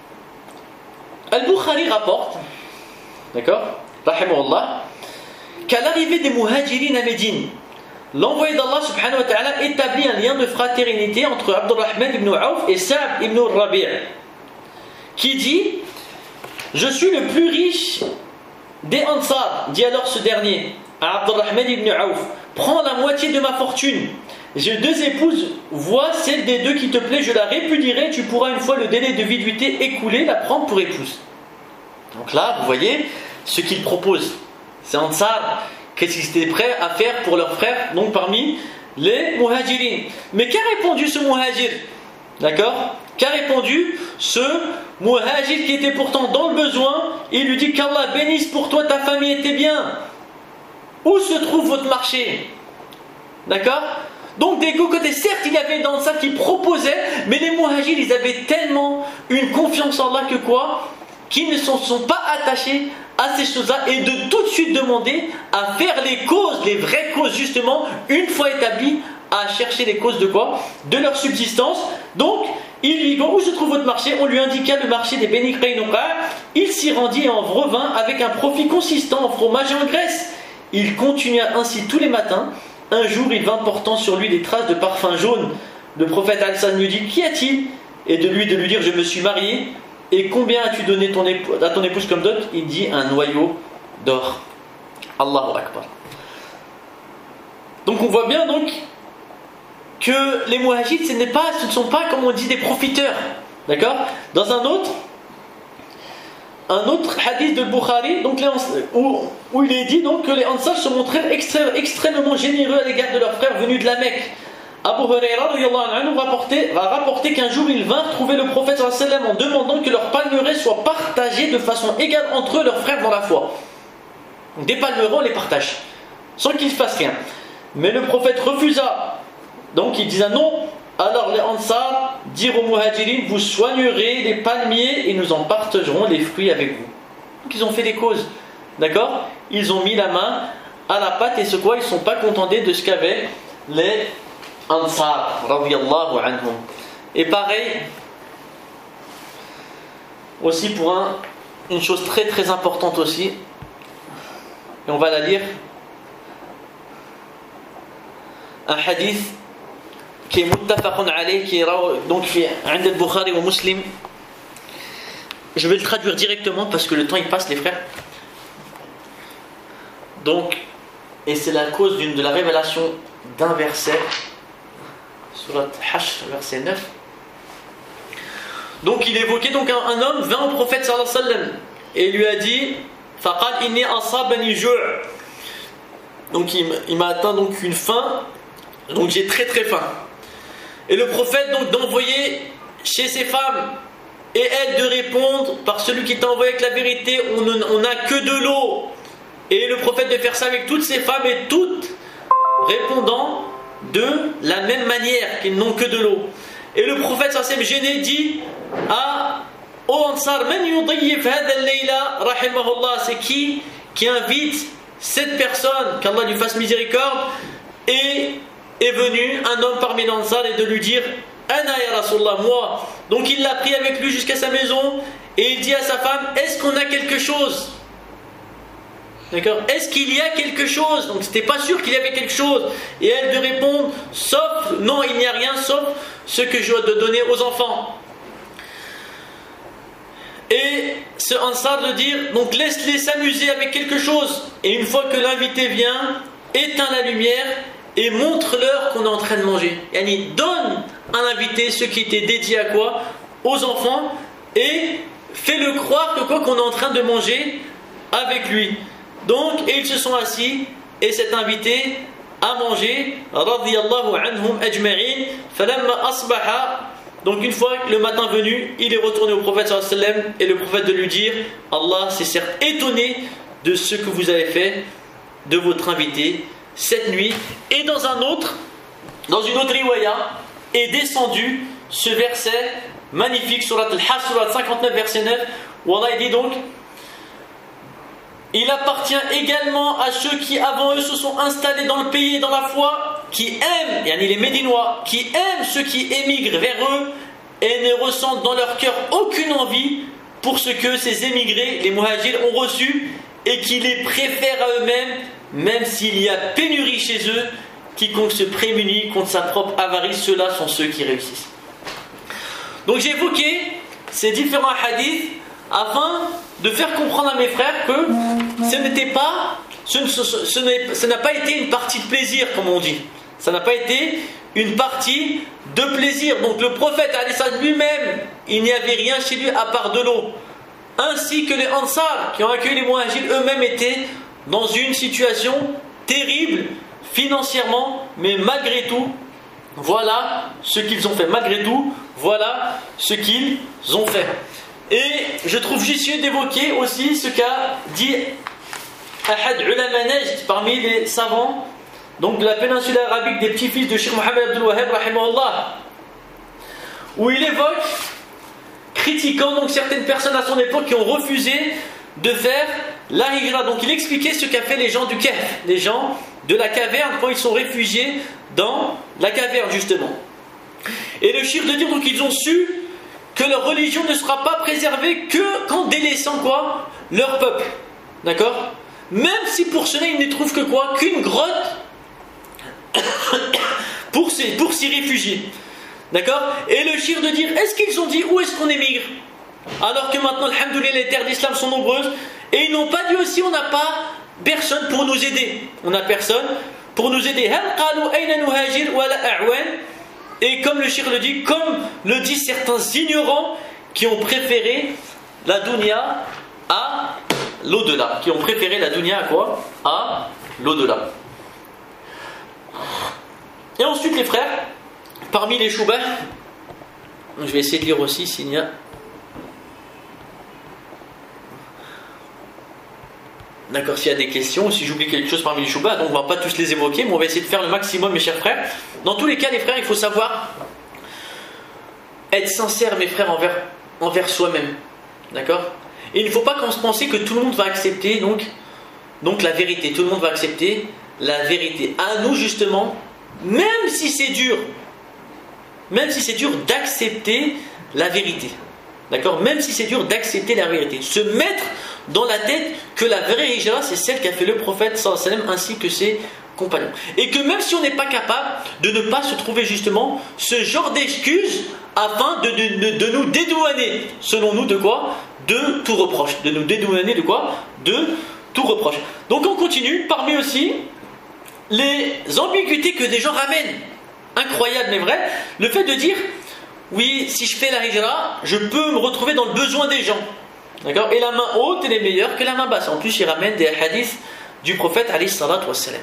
Al-Bukhari rapporte, d'accord, rahimahullah, qu'à l'arrivée des muhajirin à Médine, l'envoyé d'Allah subhanahu wa ta'ala établit un lien de fraternité entre Abdurrahman ibn Auf et Sa'd ibn Rabi', qui dit: je suis le plus riche des Ansar, dit alors ce dernier à Abdurrahman ibn Auf, prends la moitié de ma fortune. J'ai 2 épouses, vois celle des 2 qui te plaît, je la répudierai, tu pourras une fois le délai de viduité écoulé la prendre pour épouse. Donc là, vous voyez ce qu'il propose. C'est Ansar, qu'est-ce qu'ils étaient prêts à faire pour leurs frères, donc parmi les muhajirin. Mais qu'a répondu ce muhajir? D'accord? Qu'a répondu ce muhajir qui était pourtant dans le besoin? Il lui dit qu'Allah bénisse pour toi ta famille et tes biens. Où se trouve votre marché? D'accord? Donc des deux côtés, certes il y avait dans ça qui proposait, mais les muhajirs ils avaient tellement une confiance en Allah que quoi, qu'ils ne se sont pas attachés à ces choses-là et de tout de suite demander à faire les causes, les vraies causes justement, une fois établies, à chercher les causes de quoi? De leur subsistance. Donc il lui dit où se trouve votre marché? On lui indiqua le marché des Beni Qaynuqa. Il s'y rendit et en revint avec un profit consistant en fromage et en graisse. Il continua ainsi tous les matins. Un jour, il vint portant sur lui des traces de parfum jaune. Le prophète Al-San lui dit: qu'y a-t-il? Et de lui dire: je me suis marié. Et combien as-tu donné à ton épouse comme dot? Il dit: un noyau d'or. Allahu Akbar. Donc on voit bien donc que les muhajirs ce ne sont pas comme on dit des profiteurs. D'accord? Dans un autre hadith de Bukhari donc où il est dit donc que les Ansar se montrèrent extrêmement généreux à l'égard de leurs frères venus de la Mecque. Abu Huraira a rapporté qu'un jour ils vinrent trouver le prophète sallallahu alayhi wa sallam en demandant que leurs palmeraies soient partagées de façon égale entre eux, leurs frères dans la foi. Donc des palmeraies on les partage sans qu'ils fassent rien. Mais le prophète refusa. Donc il disait non. Alors les Ansar dirent aux muhajirin: vous soignerez les palmiers et nous en partagerons les fruits avec vous. Donc ils ont fait des causes, d'accord? Ils ont mis la main à la pâte et ce quoi? Ils ne sont pas contentés de ce qu'avaient les Ansar radiyallahu anhum. Et pareil aussi pour une chose très très importante aussi, et on va la lire, un hadith qui est muttafaqun alayh, qui est donc عند البخاري ومسلم. Je vais le traduire directement parce que le temps il passe les frères. Donc, et c'est la cause de la révélation d'un verset, Surat Hashr, verset 9. Donc il évoquait donc un homme vint au prophète sallallahu alayhi wa sallam et lui a dit faqal inni asabani ju'. Donc il m'a atteint donc une faim, donc j'ai très très faim. Et le prophète donc d'envoyer chez ces femmes et elles de répondre par celui qui t'a envoyé avec la vérité, on n'a que de l'eau. Et le prophète de faire ça avec toutes ces femmes et toutes répondant de la même manière, qu'ils n'ont que de l'eau. Et le prophète sallallahu alayhi wa sallam gêné dit ô Ansar, man yudayyif hadha al-layla rahimahullah, c'est qui invite cette personne, qu'Allah lui fasse miséricorde, et est venu un homme parmi les Ansar et de lui dire Ana ya Rasulallah, moi. Donc il l'a pris avec lui jusqu'à sa maison et il dit à sa femme est-ce qu'on a quelque chose? D'accord? Est-ce qu'il y a quelque chose? Donc c'était pas sûr qu'il y avait quelque chose. Et elle de répondre sauf, non, il n'y a rien sauf ce que je dois donner aux enfants. Et ce Ansar de dire donc laisse-les s'amuser avec quelque chose. Et une fois que l'invité vient, éteins la lumière et montre-leur qu'on est en train de manger. Yani donne à l'invité ce qui était dédié à quoi? Aux enfants, et fais-le croire que quoi qu'on est en train de manger avec lui. Donc, et ils se sont assis et cet invité a mangé. Radiyallahu anhum ajma'in. Falamma asbaha. Donc une fois le matin venu, il est retourné au prophète sallallahu alayhi wa sallam et le prophète de lui dire Allah s'est certes étonné de ce que vous avez fait de votre invité cette nuit. Et dans une autre riwaya est descendu ce verset magnifique, surat al-Hajj, surat 59 verset 9, où Allah dit donc il appartient également à ceux qui avant eux se sont installés dans le pays et dans la foi, qui aiment, yani les Médinois, qui aiment ceux qui émigrent vers eux et ne ressentent dans leur cœur aucune envie pour ce que ces émigrés, les muhajirs, ont reçu, et qui les préfèrent à eux-mêmes, même s'il y a pénurie chez eux. Quiconque se prémunit contre sa propre avarice, ceux-là sont ceux qui réussissent. Donc j'ai évoqué ces différents hadiths afin de faire comprendre à mes frères que ce n'a pas été une partie de plaisir, comme on dit. Ça n'a pas été une partie de plaisir. Donc le prophète lui-même, il n'y avait rien chez lui à part de l'eau. Ainsi que les Ansar qui ont accueilli les Muhajirs eux-mêmes étaient dans une situation terrible financièrement, mais malgré tout, voilà ce qu'ils ont fait. Malgré tout, voilà ce qu'ils ont fait. Et je trouve judicieux d'évoquer aussi ce qu'a dit Ahad Ulama Najd, parmi les savants donc de la péninsule arabique, des petits-fils de Cheikh Mohammed Abdul Wahhab rahimahullah, où il évoque, critiquant donc certaines personnes à son époque qui ont refusé de faire la hijra. Donc il expliquait ce qu'a fait les gens du Kahf, les gens de la caverne, quand ils sont réfugiés dans la caverne justement. Et le shir de dire donc ils ont su que leur religion ne sera pas préservée que qu'en délaissant quoi? Leur peuple. D'accord? Même si pour cela ils ne trouvent que quoi? Qu'une grotte pour s'y réfugier. D'accord? Et le shir de dire est-ce qu'ils ont dit où est-ce qu'on émigre? Alors que maintenant, alhamdoulilah, les terres d'islam sont nombreuses. Et ils n'ont pas dit aussi on n'a pas personne pour nous aider. On n'a personne pour nous aider. Et comme le shir le dit, comme le disent certains ignorants qui ont préféré la dunya à l'au-delà. Qui ont préféré la dunya à quoi? À l'au-delà. Et ensuite les frères, parmi les choubahs, je vais essayer de lire aussi s'il y a... D'accord, s'il y a des questions, si j'oublie quelque chose parmi les choubahs, donc on ne va pas tous les évoquer, mais on va essayer de faire le maximum, mes chers frères. Dans tous les cas, les frères, il faut savoir être sincère, mes frères, envers soi-même. D'accord? Et il ne faut pas qu'on se pense que tout le monde va accepter donc la vérité. Tout le monde va accepter la vérité. À nous, justement, même si c'est dur d'accepter la vérité. D'accord? Même si c'est dur d'accepter la vérité. Se mettre dans la tête que la vraie hijra, c'est celle qu'a fait le prophète sallallahu alayhi wa sallam ainsi que ses compagnons. Et que même si on n'est pas capable de ne pas se trouver justement ce genre d'excuses afin de nous dédouaner, selon nous, de quoi? De tout reproche. De nous dédouaner de quoi? De tout reproche. Donc on continue, parmi aussi les ambiguïtés que des gens ramènent, incroyable mais vrai, le fait de dire oui, si je fais la hijra, je peux me retrouver dans le besoin des gens. D'accord? Et la main haute, elle est meilleure que la main basse. En plus, il ramène des hadiths du prophète alayhi salatu wassalam.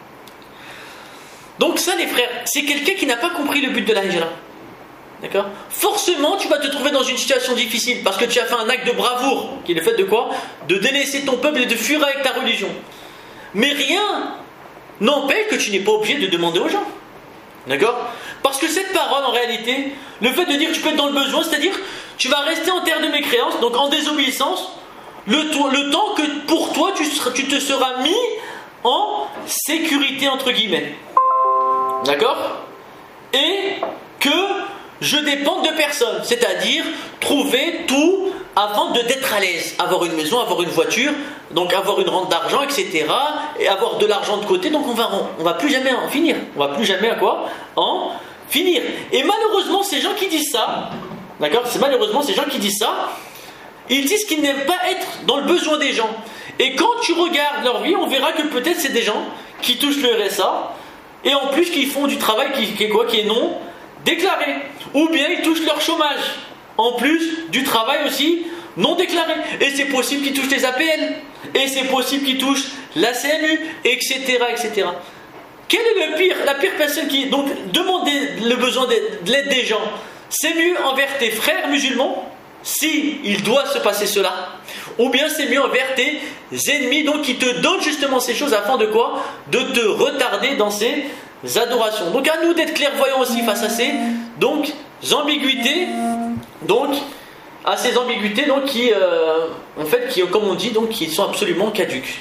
Donc ça, les frères, c'est quelqu'un qui n'a pas compris le but de la hijra. D'accord? Forcément, tu vas te trouver dans une situation difficile parce que tu as fait un acte de bravoure, qui est le fait de quoi? De délaisser ton peuple et de fuir avec ta religion. Mais rien n'empêche que tu n'es pas obligé de demander aux gens. D'accord? Parce que cette parole, en réalité, le fait de dire que tu peux être dans le besoin, c'est-à-dire tu vas rester en terre de mécréance, donc en désobéissance, le temps que pour toi tu te seras mis en sécurité entre guillemets. D'accord? Et que je dépende de personne, c'est-à-dire trouver tout avant d'être à l'aise, avoir une maison, avoir une voiture, donc avoir une rente d'argent, etc. et avoir de l'argent de côté, donc on va plus jamais en finir. On va plus jamais en finir. Et malheureusement, ces gens qui disent ça, d'accord, malheureusement ces gens qui disent ça, ils disent qu'ils n'aiment pas être dans le besoin des gens. Et quand tu regardes leur vie, on verra que peut-être c'est des gens qui touchent le RSA et en plus qui font du travail qui est non déclaré, ou bien ils touchent leur chômage en plus du travail aussi non déclaré, et c'est possible qu'ils touchent les APL, et c'est possible qu'ils touchent la CMU, etc., etc. Quel est la pire personne qui donc demande le besoin de l'aide des gens? C'est mieux envers tes frères musulmans si il doit se passer cela, ou bien c'est mieux envers tes ennemis, donc qui te donnent justement ces choses afin de quoi? De te retarder dans ces adorations. Donc à nous d'être clairvoyants aussi face à ces ambiguïtés, qui comme on dit, donc qui sont absolument caduques.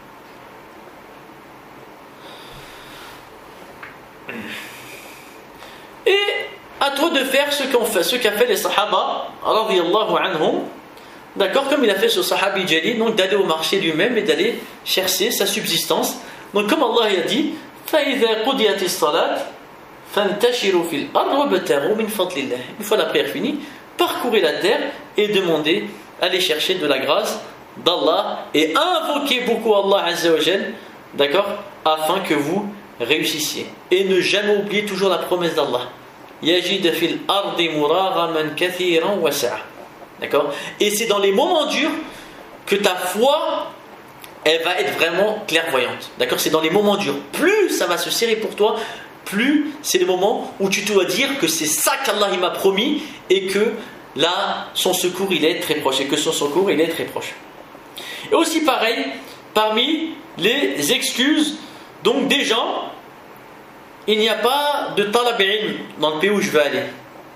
Et à toi de faire ce qu'a fait les Sahaba, radiyallahu anhum, d'accord, comme il a fait ce Sahabi Jalil, donc d'aller au marché lui-même et d'aller chercher sa subsistance. Donc comme Allah a dit, فَإِذَا قُضِيَتِ الصَّلَاةِ فَانْتَشِرُوا فِي الْأَرْضِ وَابْتَغُوا مِنْ فَضْلِ اللَّهِ. Une fois la prière finie, parcourez la terre et demandez, allez chercher de la grâce d'Allah et invoquez beaucoup Allah Azza wa Jal, d'accord, afin que vous réussissiez. Et ne jamais oublier toujours la promesse d'Allah. يَجِدَ فِي الْأَرْضِ مُرَاغَمًا كَثِيرًا وَسَعًا. D'accord? Et c'est dans les moments durs que ta foi, elle va être vraiment clairvoyante. D'accord? C'est dans les moments durs. Plus ça va se serrer pour toi, plus c'est le moment où tu dois dire que c'est ça qu'Allah il m'a promis et que là, son secours il est très proche. Et que son secours il est très proche. Et aussi pareil, parmi les excuses donc des gens, il n'y a pas de talab ilm dans le pays où je veux aller.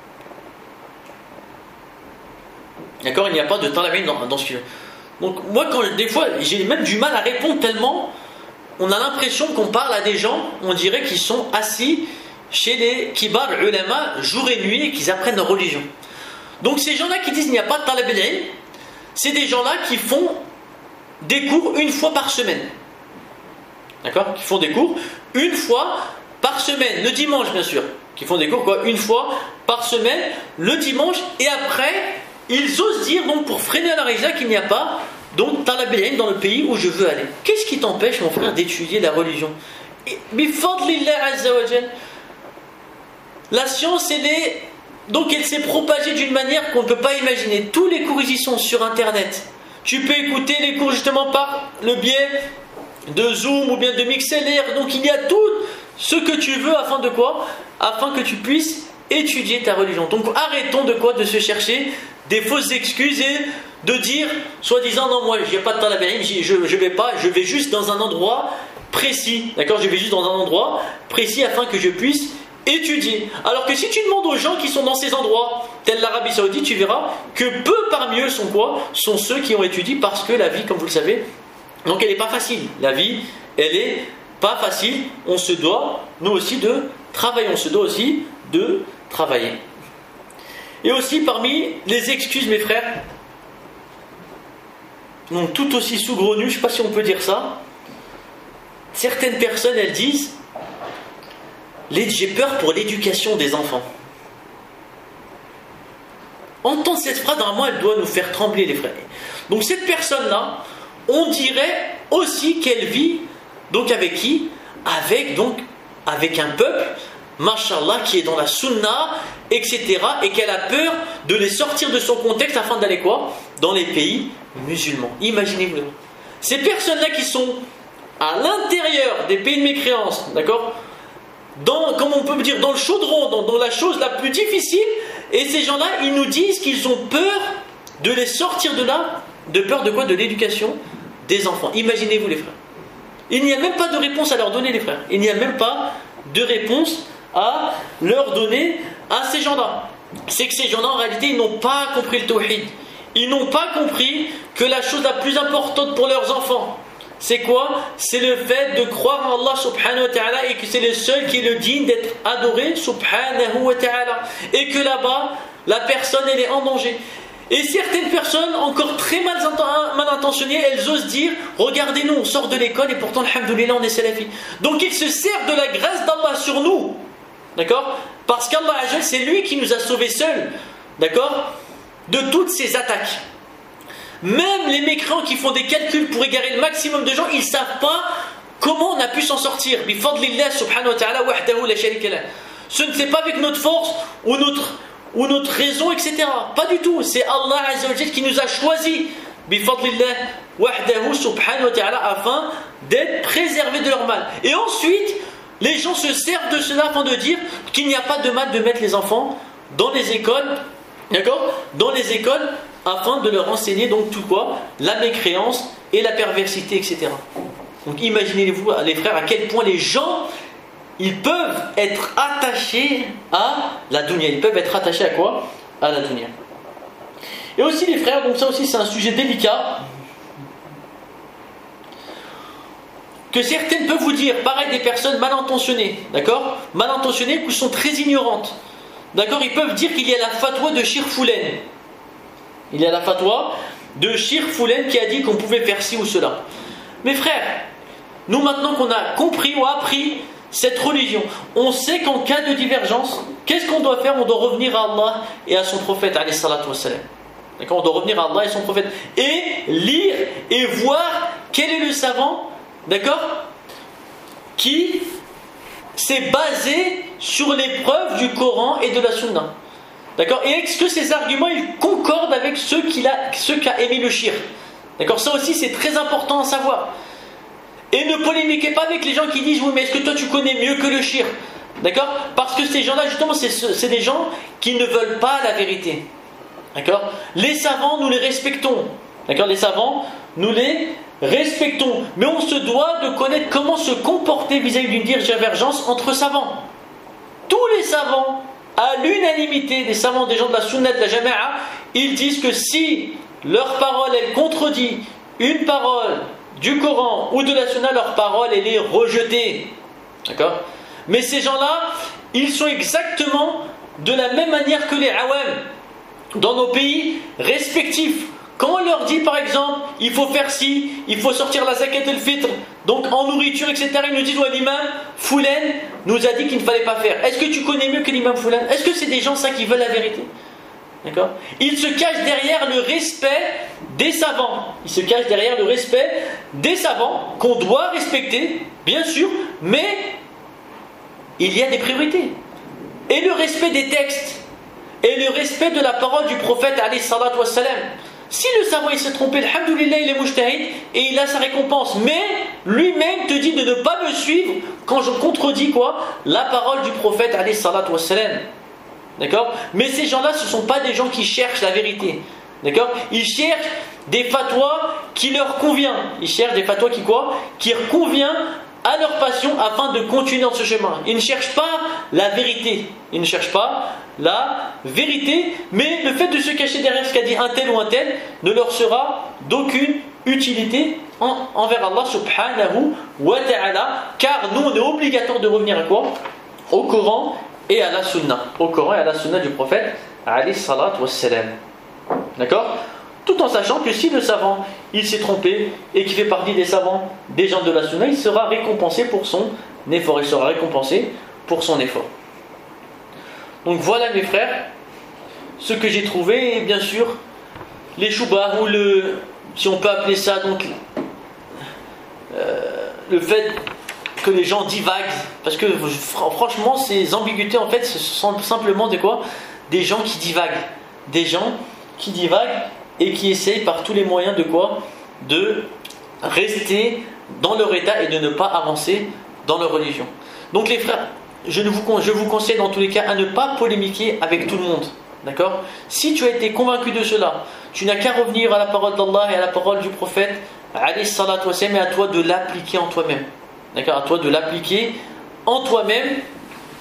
D'accord? Il n'y a pas de talab ilm dans ce pays. Donc moi, des fois, j'ai même du mal à répondre tellement on a l'impression qu'on parle à des gens, on dirait qu'ils sont assis chez les kibar ulama jour et nuit et qu'ils apprennent leur religion. Donc ces gens-là qui disent qu'il n'y a pas de talab al-ilm, c'est des gens-là qui font des cours une fois par semaine. D'accord? Qui font des cours une fois par semaine, le dimanche bien sûr. Qui font des cours une fois par semaine, le dimanche, et après ils osent dire donc pour freiner à la rija qu'il n'y a pas donc talab al-ilm dans le pays où je veux aller. Qu'est-ce qui t'empêche mon frère d'étudier la religion? Bifadlillah azza wa jal. La science elle s'est propagée d'une manière qu'on ne peut pas imaginer. Tous les cours y sont sur internet. Tu peux écouter les cours justement par le biais de Zoom ou bien de MixLR. Donc il y a tout ce que tu veux afin de quoi? Afin que tu puisses étudier ta religion. Donc arrêtons de se chercher des fausses excuses et de dire soi-disant non, moi j'ai pas de talab al-ilm, je vais pas, je vais juste dans un endroit précis. D'accord? Je vais juste dans un endroit précis afin que je puisse étudier. Alors que si tu demandes aux gens qui sont dans ces endroits, tel l'Arabie Saoudite, tu verras que peu parmi eux sont quoi? Sont ceux qui ont étudié, parce que la vie, comme vous le savez, donc elle n'est pas facile. La vie, elle est pas facile. On se doit, nous aussi, de travailler. On se doit aussi de travailler. Et aussi parmi les excuses, mes frères, donc tout aussi saugrenues, je ne sais pas si on peut dire ça, certaines personnes, elles disent j'ai peur pour l'éducation des enfants. Entendre cette phrase, normalement, elle doit nous faire trembler, les frères. Donc cette personne-là, on dirait aussi qu'elle vit, donc avec qui? Avec un peuple, mashallah, qui est dans la sunna, etc. et qu'elle a peur de les sortir de son contexte afin d'aller quoi? Dans les pays musulmans. Imaginez-vous. Ces personnes-là qui sont à l'intérieur des pays de mécréance, d'accord? Comme on peut dire, dans le chaudron, dans la chose la plus difficile, et ces gens-là, ils nous disent qu'ils ont peur de les sortir de là, de peur de quoi? De l'éducation des enfants. Imaginez-vous les frères. Il n'y a même pas de réponse à leur donner les frères. Il n'y a même pas de réponse à leur donner à ces gens-là. C'est que ces gens-là en réalité ils n'ont pas compris le tawhid. Ils n'ont pas compris que la chose la plus importante pour leurs enfants, c'est quoi? C'est le fait de croire en Allah subhanahu wa ta'ala et que c'est le seul qui est le digne d'être adoré subhanahu wa ta'ala. Et que là-bas, la personne elle est en danger. Et certaines personnes, encore très mal intentionnées, elles osent dire regardez nous, on sort de l'école et pourtant, alhamdoulilah, on est salafi. Donc ils se servent de la grâce d'Allah sur nous. D'accord? Parce qu'Allah c'est lui qui nous a sauvés seuls. D'accord? De toutes ces attaques. Même les mécréants qui font des calculs pour égarer le maximum de gens, ils ne savent pas comment on a pu s'en sortir. Bifadlillah subhanahu wa ta'ala wahdahu la sharika lah. Ce n'est pas avec notre force ou notre raison, etc. Pas du tout. C'est Allah Azza wa Jalla qui nous a choisis. Bifadlillah wahdahu subhanahu wa ta'ala afin d'être préservés de leur mal. Et ensuite, les gens se servent de cela afin de dire qu'il n'y a pas de mal de mettre les enfants dans les écoles. D'accord? Dans les écoles, afin de leur enseigner donc tout quoi? La mécréance et la perversité, etc. Donc imaginez-vous les frères à quel point les gens ils peuvent être attachés à la dunya. Ils peuvent être attachés à quoi? À la dunya. Et aussi les frères, donc ça aussi c'est un sujet délicat, que certaines peuvent vous dire, pareil des personnes mal intentionnées, d'accord? Mal intentionnées ou sont très ignorantes. D'accord? Ils peuvent dire qu'il y a la fatwa de Shir Foulen. Il y a la fatwa de Shir Foulen qui a dit qu'on pouvait faire ci ou cela. Mes frères, nous maintenant qu'on a compris ou appris cette religion, on sait qu'en cas de divergence, qu'est-ce qu'on doit faire? On doit revenir à Allah et à son prophète alayhi salatu wassalam. D'accord? On doit revenir à Allah et son prophète et lire et voir quel est le savant, d'accord, qui s'est basé sur les preuves du Coran et de la Sunna. D'accord? Et est-ce que ces arguments ils concordent avec ceux qu'a émis le shirk? D'accord? Ça aussi c'est très important à savoir. Et ne polémiquez pas avec les gens qui disent oui mais est-ce que toi tu connais mieux que le shirk? D'accord? Parce que ces gens-là justement c'est des gens qui ne veulent pas la vérité. D'accord? Les savants nous les respectons. D'accord? Les savants nous les respectons. Mais on se doit de connaître comment se comporter vis-à-vis d'une divergence entre savants. Tous les savants, à l'unanimité des savants, des gens de la Sunna, de la Jama'a, ils disent que si leur parole elle contredit une parole du Coran ou de la Sunna, leur parole elle est rejetée. D'accord? Mais ces gens-là, ils sont exactement de la même manière que les awam dans nos pays respectifs. Quand on leur dit par exemple, il faut faire ci, il faut sortir la zakat el-fitr, donc en nourriture, etc., ils nous disent, ouais, l'imam Foulen nous a dit qu'il ne fallait pas faire. Est-ce que tu connais mieux que l'imam Foulen? Est-ce que c'est des gens ça qui veulent la vérité? D'accord? Ils se cachent derrière le respect des savants. Ils se cachent derrière le respect des savants, qu'on doit respecter, bien sûr, mais il y a des priorités. Et le respect des textes, et le respect de la parole du prophète, alayhi salatu wassalam. Si le savant il s'est trompé, alhamdoulilah, il est mujtahid et il a sa récompense. Mais lui-même te dit de ne pas me suivre quand je contredis quoi? La parole du prophète alayhi salatu wassalam. D'accord? Mais ces gens-là, ce ne sont pas des gens qui cherchent la vérité. D'accord? Ils cherchent des fatwas qui leur conviennent. Ils cherchent des fatwas qui quoi? Qui leur conviennent à leur passion afin de continuer dans ce chemin. Ils ne cherchent pas la vérité. Ils ne cherchent pas la vérité, mais le fait de se cacher derrière ce qu'a dit un tel ou un tel ne leur sera d'aucune utilité envers Allah subhanahu wa ta'ala, car nous on est obligatoire de revenir à quoi? Au Coran et à la Sunna. Au Coran et à la Sunna du prophète alayhi salatu wassalam. D'accord? Tout en sachant que si le savant il s'est trompé et qu'il fait partie des savants des gens de la Sunna, il sera récompensé pour son effort. Il sera récompensé pour son effort. Donc voilà mes frères, ce que j'ai trouvé, et bien sûr, les choubas, ou si on peut appeler ça, donc le fait que les gens divaguent, parce que franchement ces ambiguïtés en fait ce sont simplement des gens qui divaguent et qui essayent par tous les moyens de rester dans leur état et de ne pas avancer dans leur religion. Donc les frères, je vous conseille dans tous les cas à ne pas polémiquer avec tout le monde. D'accord ? Si tu as été convaincu de cela, tu n'as qu'à revenir à la parole d'Allah et à la parole du prophète, alayhi salatu wassalam, et à toi de l'appliquer en toi-même. D'accord ? À toi de l'appliquer en toi-même, d'accord ?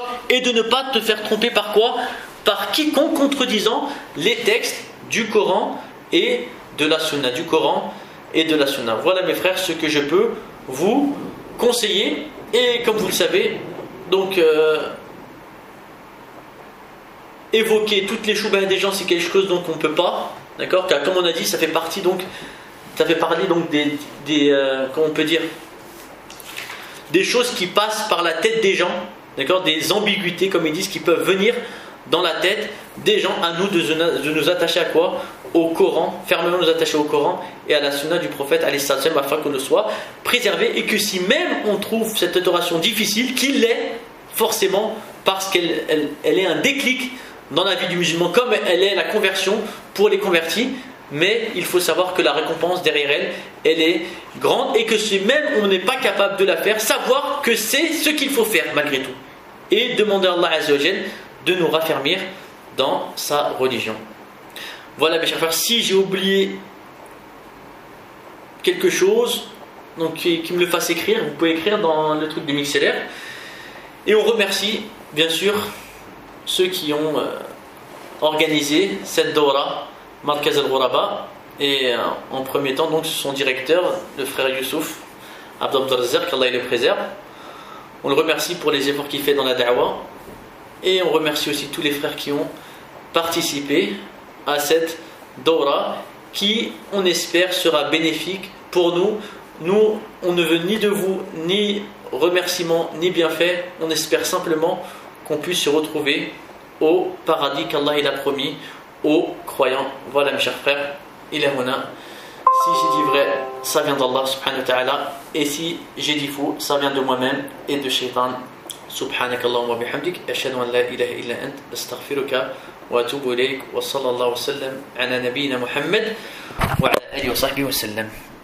Et de ne pas te faire tromper par quoi ? Par quiconque contredisant les textes du Coran et de la Sunna. Du Coran et de la Sunna. Voilà mes frères ce que je peux vous conseiller. Et comme vous le savez, donc évoquer toutes les choubahs des gens, c'est quelque chose donc on ne peut pas, d'accord, car comme on a dit, ça fait partie donc, ça fait parler donc des comment on peut dire, des choses qui passent par la tête des gens, d'accord, des ambiguïtés comme ils disent qui peuvent venir dans la tête des gens. À nous de nous attacher à quoi ? Au Coran, fermement nous attacher au Coran et à la Sunna du prophète alayhi salam, afin qu'on ne soit préservé, et que si même on trouve cette adoration difficile, qu'il l'est forcément parce qu'elle est un déclic dans la vie du musulman, comme elle est la conversion pour les convertis. Mais il faut savoir que la récompense derrière elle est grande, et que si même on n'est pas capable de la faire, savoir que c'est ce qu'il faut faire malgré tout, et demander à Allah Azza wa Jal de nous raffermir dans sa religion. Voilà mes chers frères, si j'ai oublié quelque chose, donc qui me le fasse écrire, vous pouvez écrire dans le truc du Mixlr. Et on remercie bien sûr ceux qui ont organisé cette Dawra Markaz al-Ghuraba, et en premier temps donc son directeur, le frère Youssouf Abdel-Razzaq, qu'Allah le préserve. On le remercie pour les efforts qu'il fait dans la da'wa, et on remercie aussi tous les frères qui ont participé à cette Dawra, qui on espère sera bénéfique pour nous. Nous, on ne veut ni de vous ni remerciements ni bienfaits, on espère simplement qu'on puisse se retrouver au paradis qu'Allah il a promis aux croyants. Voilà mes chers frères, il est honna. Si j'ai dit vrai, ça vient d'Allah subhanahu wa ta'ala, et si j'ai dit faux, ça vient de moi-même et de Shaitan. Subhanakallahumma wa bihamdik, ashhadu an la ilaha illa ant, astaghfiruka wa atubu ilayk, wa sallallahu wa sallam ala nabiyyina Muhammad wa ala alihi wa sahbihi wa sallam.